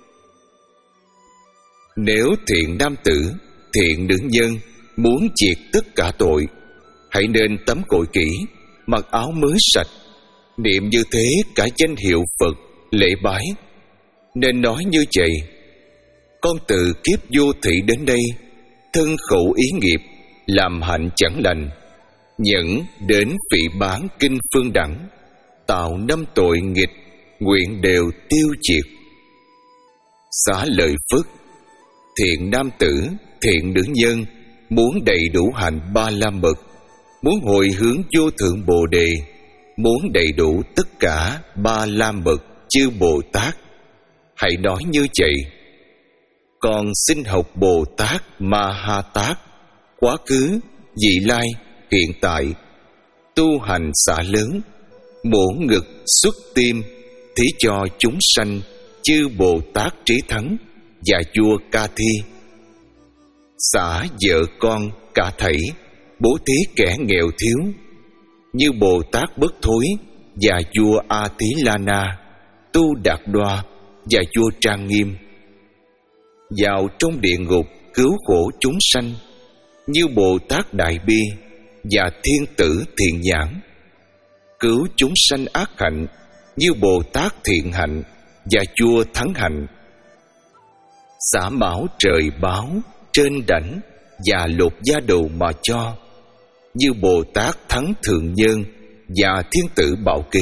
Nếu thiện nam tử, thiện nữ nhân muốn diệt tất cả tội, hãy nên tắm gội kỹ, mặc áo mới sạch, niệm như thế cả danh hiệu Phật, lễ bái. Nên nói như vậy: con từ kiếp vô thị đến đây, thân khẩu ý nghiệp làm hạnh chẳng lành, nhẫn đến phỉ bán kinh phương đẳng, tạo năm tội nghịch, nguyện đều tiêu diệt. Xá lợi Phất: thiện nam tử, thiện nữ nhân muốn đầy đủ hạnh ba la mật, muốn hồi hướng vô thượng Bồ Đề, muốn đầy đủ tất cả ba la mật chư Bồ Tát, hãy nói như vậy: con xin học Bồ Tát Ma Ha Tát, quá khứ, vị lai, hiện tại, tu hành xả lớn, mổ ngực xuất tim, thí cho chúng sanh chư Bồ Tát trí thắng và vua Ca Thi. Xả vợ con cả thảy, bố thí kẻ nghèo thiếu, như Bồ Tát Bất Thối và vua A Tí La Na, Tu Đạt Đoa và vua Trang Nghiêm. Vào trong địa ngục cứu khổ chúng sanh, như Bồ Tát Đại Bi và Thiên Tử Thiện Nhãn. Cứu chúng sanh ác hạnh, như Bồ Tát Thiện Hạnh và vua Thắng Hạnh. Xả mão trời báo trên đảnh và lột da đầu mà cho, như Bồ Tát Thắng Thượng Nhân và Thiên Tử Bảo Kế.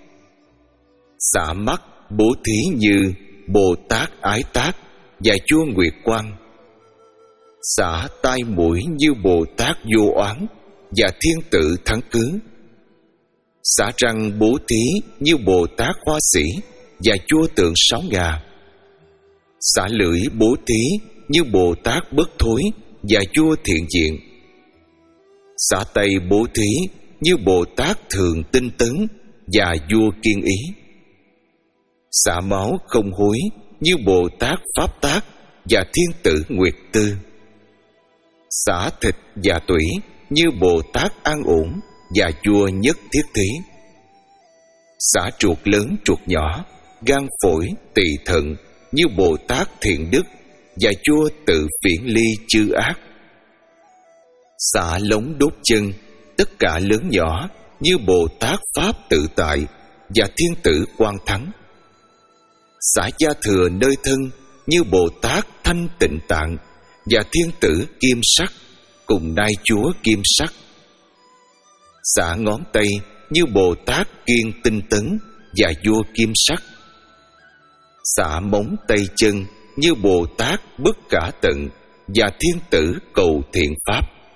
Xả mắt bố thí như Bồ Tát Ái Tát và vua Nguyệt Quang. Xả tai mũi như Bồ Tát Vô Oán và Thiên Tử Thắng Cứ. Xả răng bố thí như Bồ Tát Hoa Sĩ và vua Tượng Sáu Ngà. Xả lưỡi bố thí như Bồ Tát Bất Thối và vua Thiện Diện. Xả tay bố thí như Bồ Tát Thường Tinh Tấn và vua Kiên Ý. Xả máu không hối như Bồ Tát Pháp Tác và Thiên Tử Nguyệt Tư. Xả thịt và tủy như Bồ Tát An Ổn và vua Nhất Thiết Thí. Xả chuột lớn chuột nhỏ, gan phổi tỳ thận như Bồ Tát Thiện Đức và vua Tự Phiển Ly Chư Ác. Xả lống đốt chân tất cả lớn nhỏ như Bồ Tát Pháp Tự Tại và Thiên Tử Quang Thắng. Xả da thừa nơi thân như Bồ Tát Thanh Tịnh Tạng và Thiên Tử Kim Sắc cùng Nai Chúa Kim Sắc. Xả ngón tay như Bồ Tát Kiên Tinh Tấn và vua Kim Sắc. Xả móng tay chân như Bồ Tát Bất Khả Tận và Thiên Tử Cầu Thiện Pháp.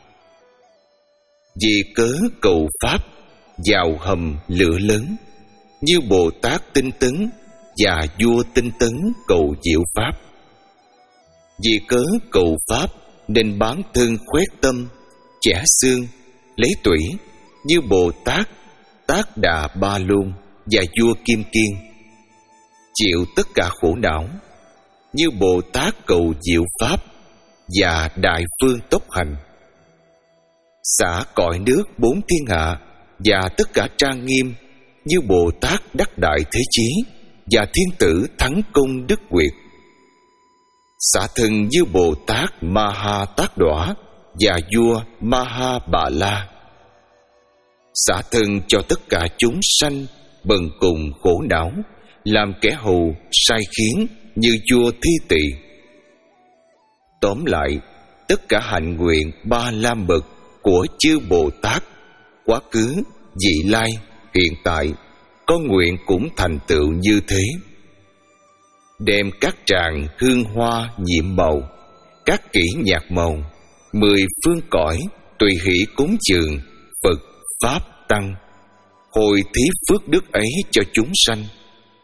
Vì cớ cầu Pháp vào hầm lửa lớn như Bồ Tát Tinh Tấn và vua Tinh Tấn cầu diệu Pháp. Vì cớ cầu Pháp nên bán thân khoét tâm, chẻ xương, lấy tủy như Bồ Tát Tác Đà Ba Luân và vua Kim Kiên. Chịu tất cả khổ não như Bồ Tát cầu diệu Pháp và Đại Phương Tốc Hành. Xả cõi nước bốn thiên hạ và tất cả trang nghiêm như Bồ Tát Đắc Đại Thế Chí và Thiên Tử Thắng Công Đức Quyệt. Xả thân như Bồ Tát Ma Ha Tát Đọa và vua Ma Ha Bà La. Xả thân cho tất cả chúng sanh bần cùng khổ não, làm kẻ hầu sai khiến như vua Thi Tỳ. Tóm lại, tất cả hạnh nguyện ba la mật của chư Bồ Tát, quá khứ, vị lai, hiện tại, con nguyện cũng thành tựu như thế. Đem các tràng hương hoa nhiệm màu, các kỹ nhạc màu, mười phương cõi tùy hỷ cúng dường Phật Pháp Tăng, hồi thí phước đức ấy cho chúng sanh.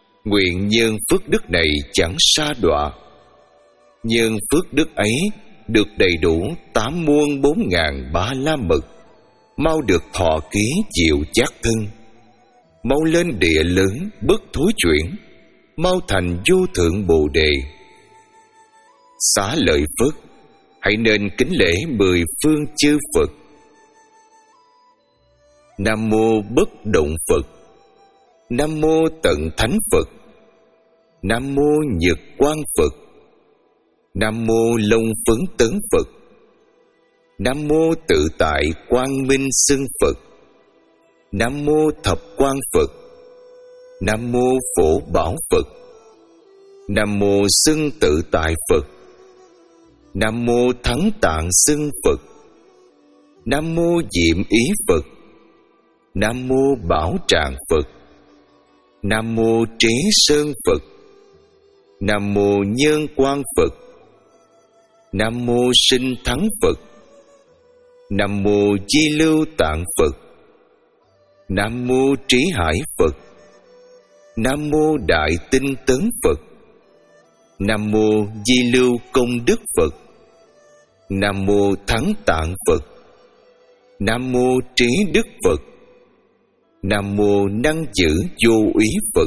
Nguyện nhân phước đức này chẳng sa đọa. Nhân phước đức ấy được đầy đủ tám muôn bốn ngàn ba la mật, mau được thọ ký diệu giác thân, mau lên địa lớn bất thối chuyển, mau thành vô thượng bồ đề. Xá lợi Phất, hãy nên kính lễ mười phương chư Phật. Nam mô Bất Động Phật. Nam mô Tận Thánh Phật. Nam mô Nhật Quang Phật. Nam mô Long Phấn Tấn Phật. Nam mô Tự Tại Quang Minh Xưng Phật. Nam mô Thập Quang Phật. Nam mô Phổ Bảo Phật. Nam mô Xưng Tự Tại Phật. Nam mô Thắng Tạng Xưng Phật. Nam mô Diệm Ý Phật. Nam mô Bảo Tràng Phật. Nam mô Trí Sơn Phật. Nam mô Nhân Quang Phật. Nam mô Sinh Thắng Phật. Nam mô Di Lưu Tạng Phật. Nam mô Trí Hải Phật. Nam mô Đại Tinh Tấn Phật. Nam mô Di Lưu Công Đức Phật. Nam mô Thắng Tạng Phật. Nam mô Trí Đức Phật. Nam mô Năng Chữ Vô Úy Phật.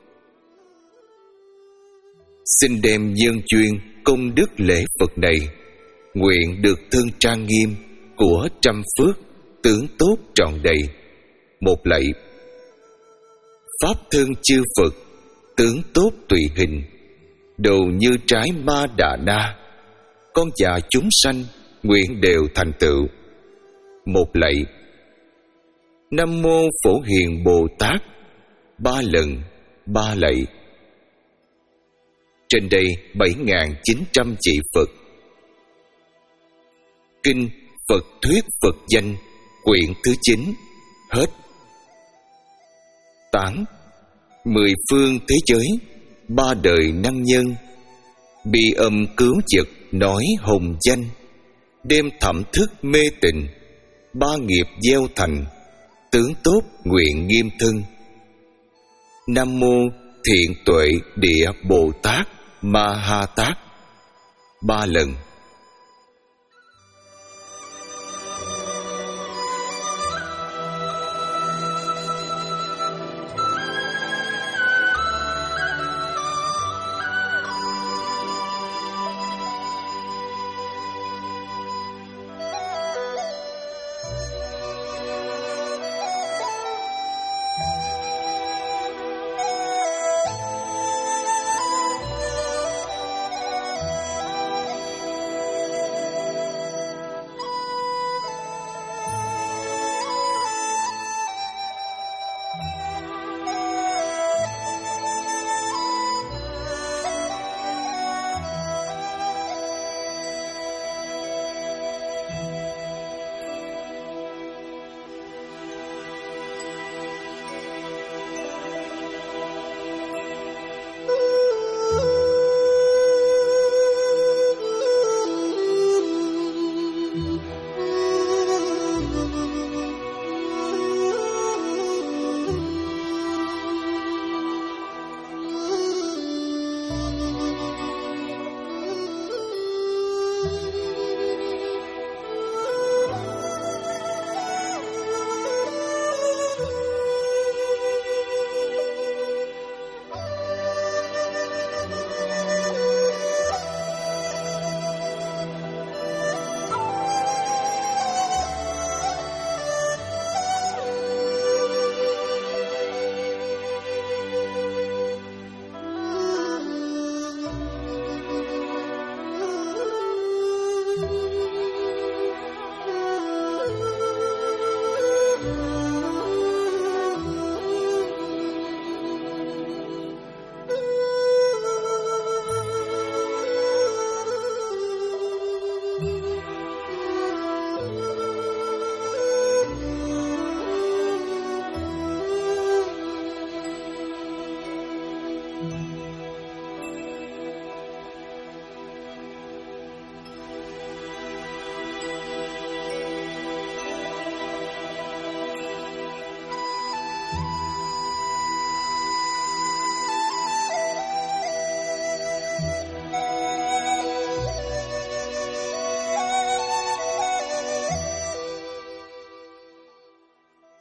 Xin đem nhân duyên công đức lễ Phật này, nguyện được thân trang nghiêm của trăm phước, tướng tốt trọn đầy. Một lạy. Pháp thân chư Phật, tướng tốt tùy hình, đồ như trái ma đà na, con già chúng sanh nguyện đều thành tựu. Một lạy. Nam mô Phổ Hiền Bồ Tát. Ba lần, ba lạy. Trên đây bảy nghìn chín trăm vị Phật. Kinh Phật Thuyết Phật Danh, quyển thứ chín, hết. Tán. Mười phương thế giới, ba đời năng nhân, bi âm cứu vật nói hồng danh, đêm thẩm thức mê tình, ba nghiệp gieo thành, tướng tốt nguyện nghiêm thân. Nam mô Thiện Tuệ Địa Bồ Tát Ma Ha Tát. Ba lần.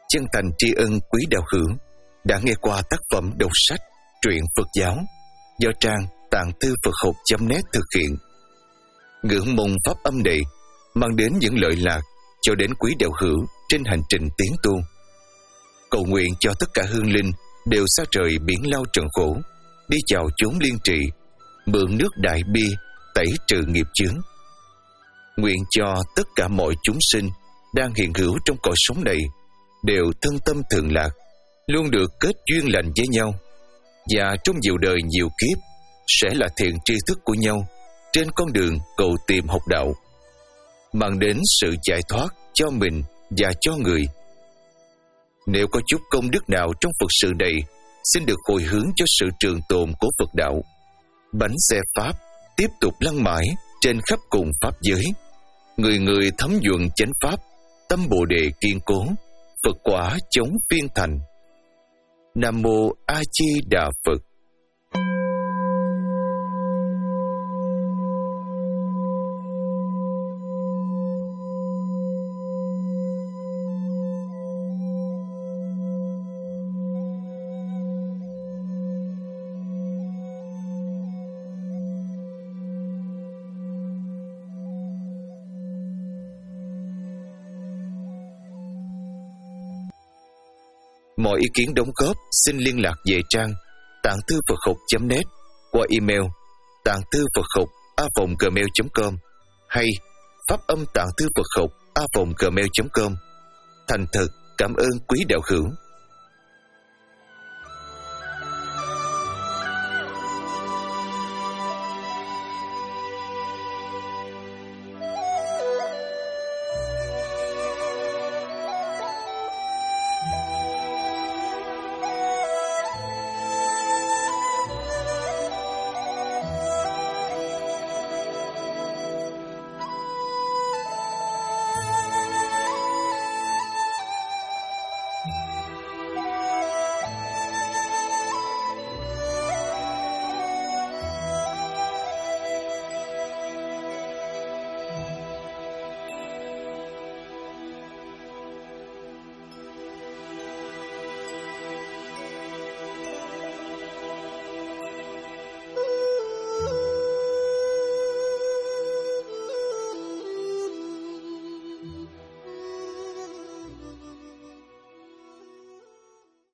chân thành tri ân quý đạo hữu đã nghe qua tác phẩm đọc sách truyện Phật giáo do trang tạng thư Phật học chấm net thực hiện. Ngưỡng mong pháp âm này mang đến những lợi lạc cho đến quý đạo hữu trên hành trình tiến tu. Cầu nguyện cho tất cả hương linh đều xa rời biển lao trần khổ, đi vào chốn liên trì, mượn nước đại bi tẩy trừ nghiệp chướng. Nguyện cho tất cả mọi chúng sinh đang hiện hữu trong cõi sống này đều thân tâm thường lạc, luôn được kết duyên lành với nhau, và trong nhiều đời nhiều kiếp sẽ là thiện tri thức của nhau trên con đường cầu tìm học đạo, mang đến sự giải thoát cho mình và cho người. Nếu có chút công đức nào trong Phật sự này, xin được hồi hướng cho sự trường tồn của Phật đạo. Bánh xe Pháp tiếp tục lăn mãi trên khắp cùng Pháp giới. Người người thấm nhuận chánh Pháp, tâm Bồ Đề kiên cố, Phật quả chống phiên thành. Nam Mô A Di Đà Phật. Mọi ý kiến đóng góp xin liên lạc về trang tạng thư Phật học chấm net qua email tạng thư Phật học a vòng gmail chấm com hay pháp âm tạng thư Phật học a vòng gmail chấm com. Thành thật cảm ơn quý đạo hữu.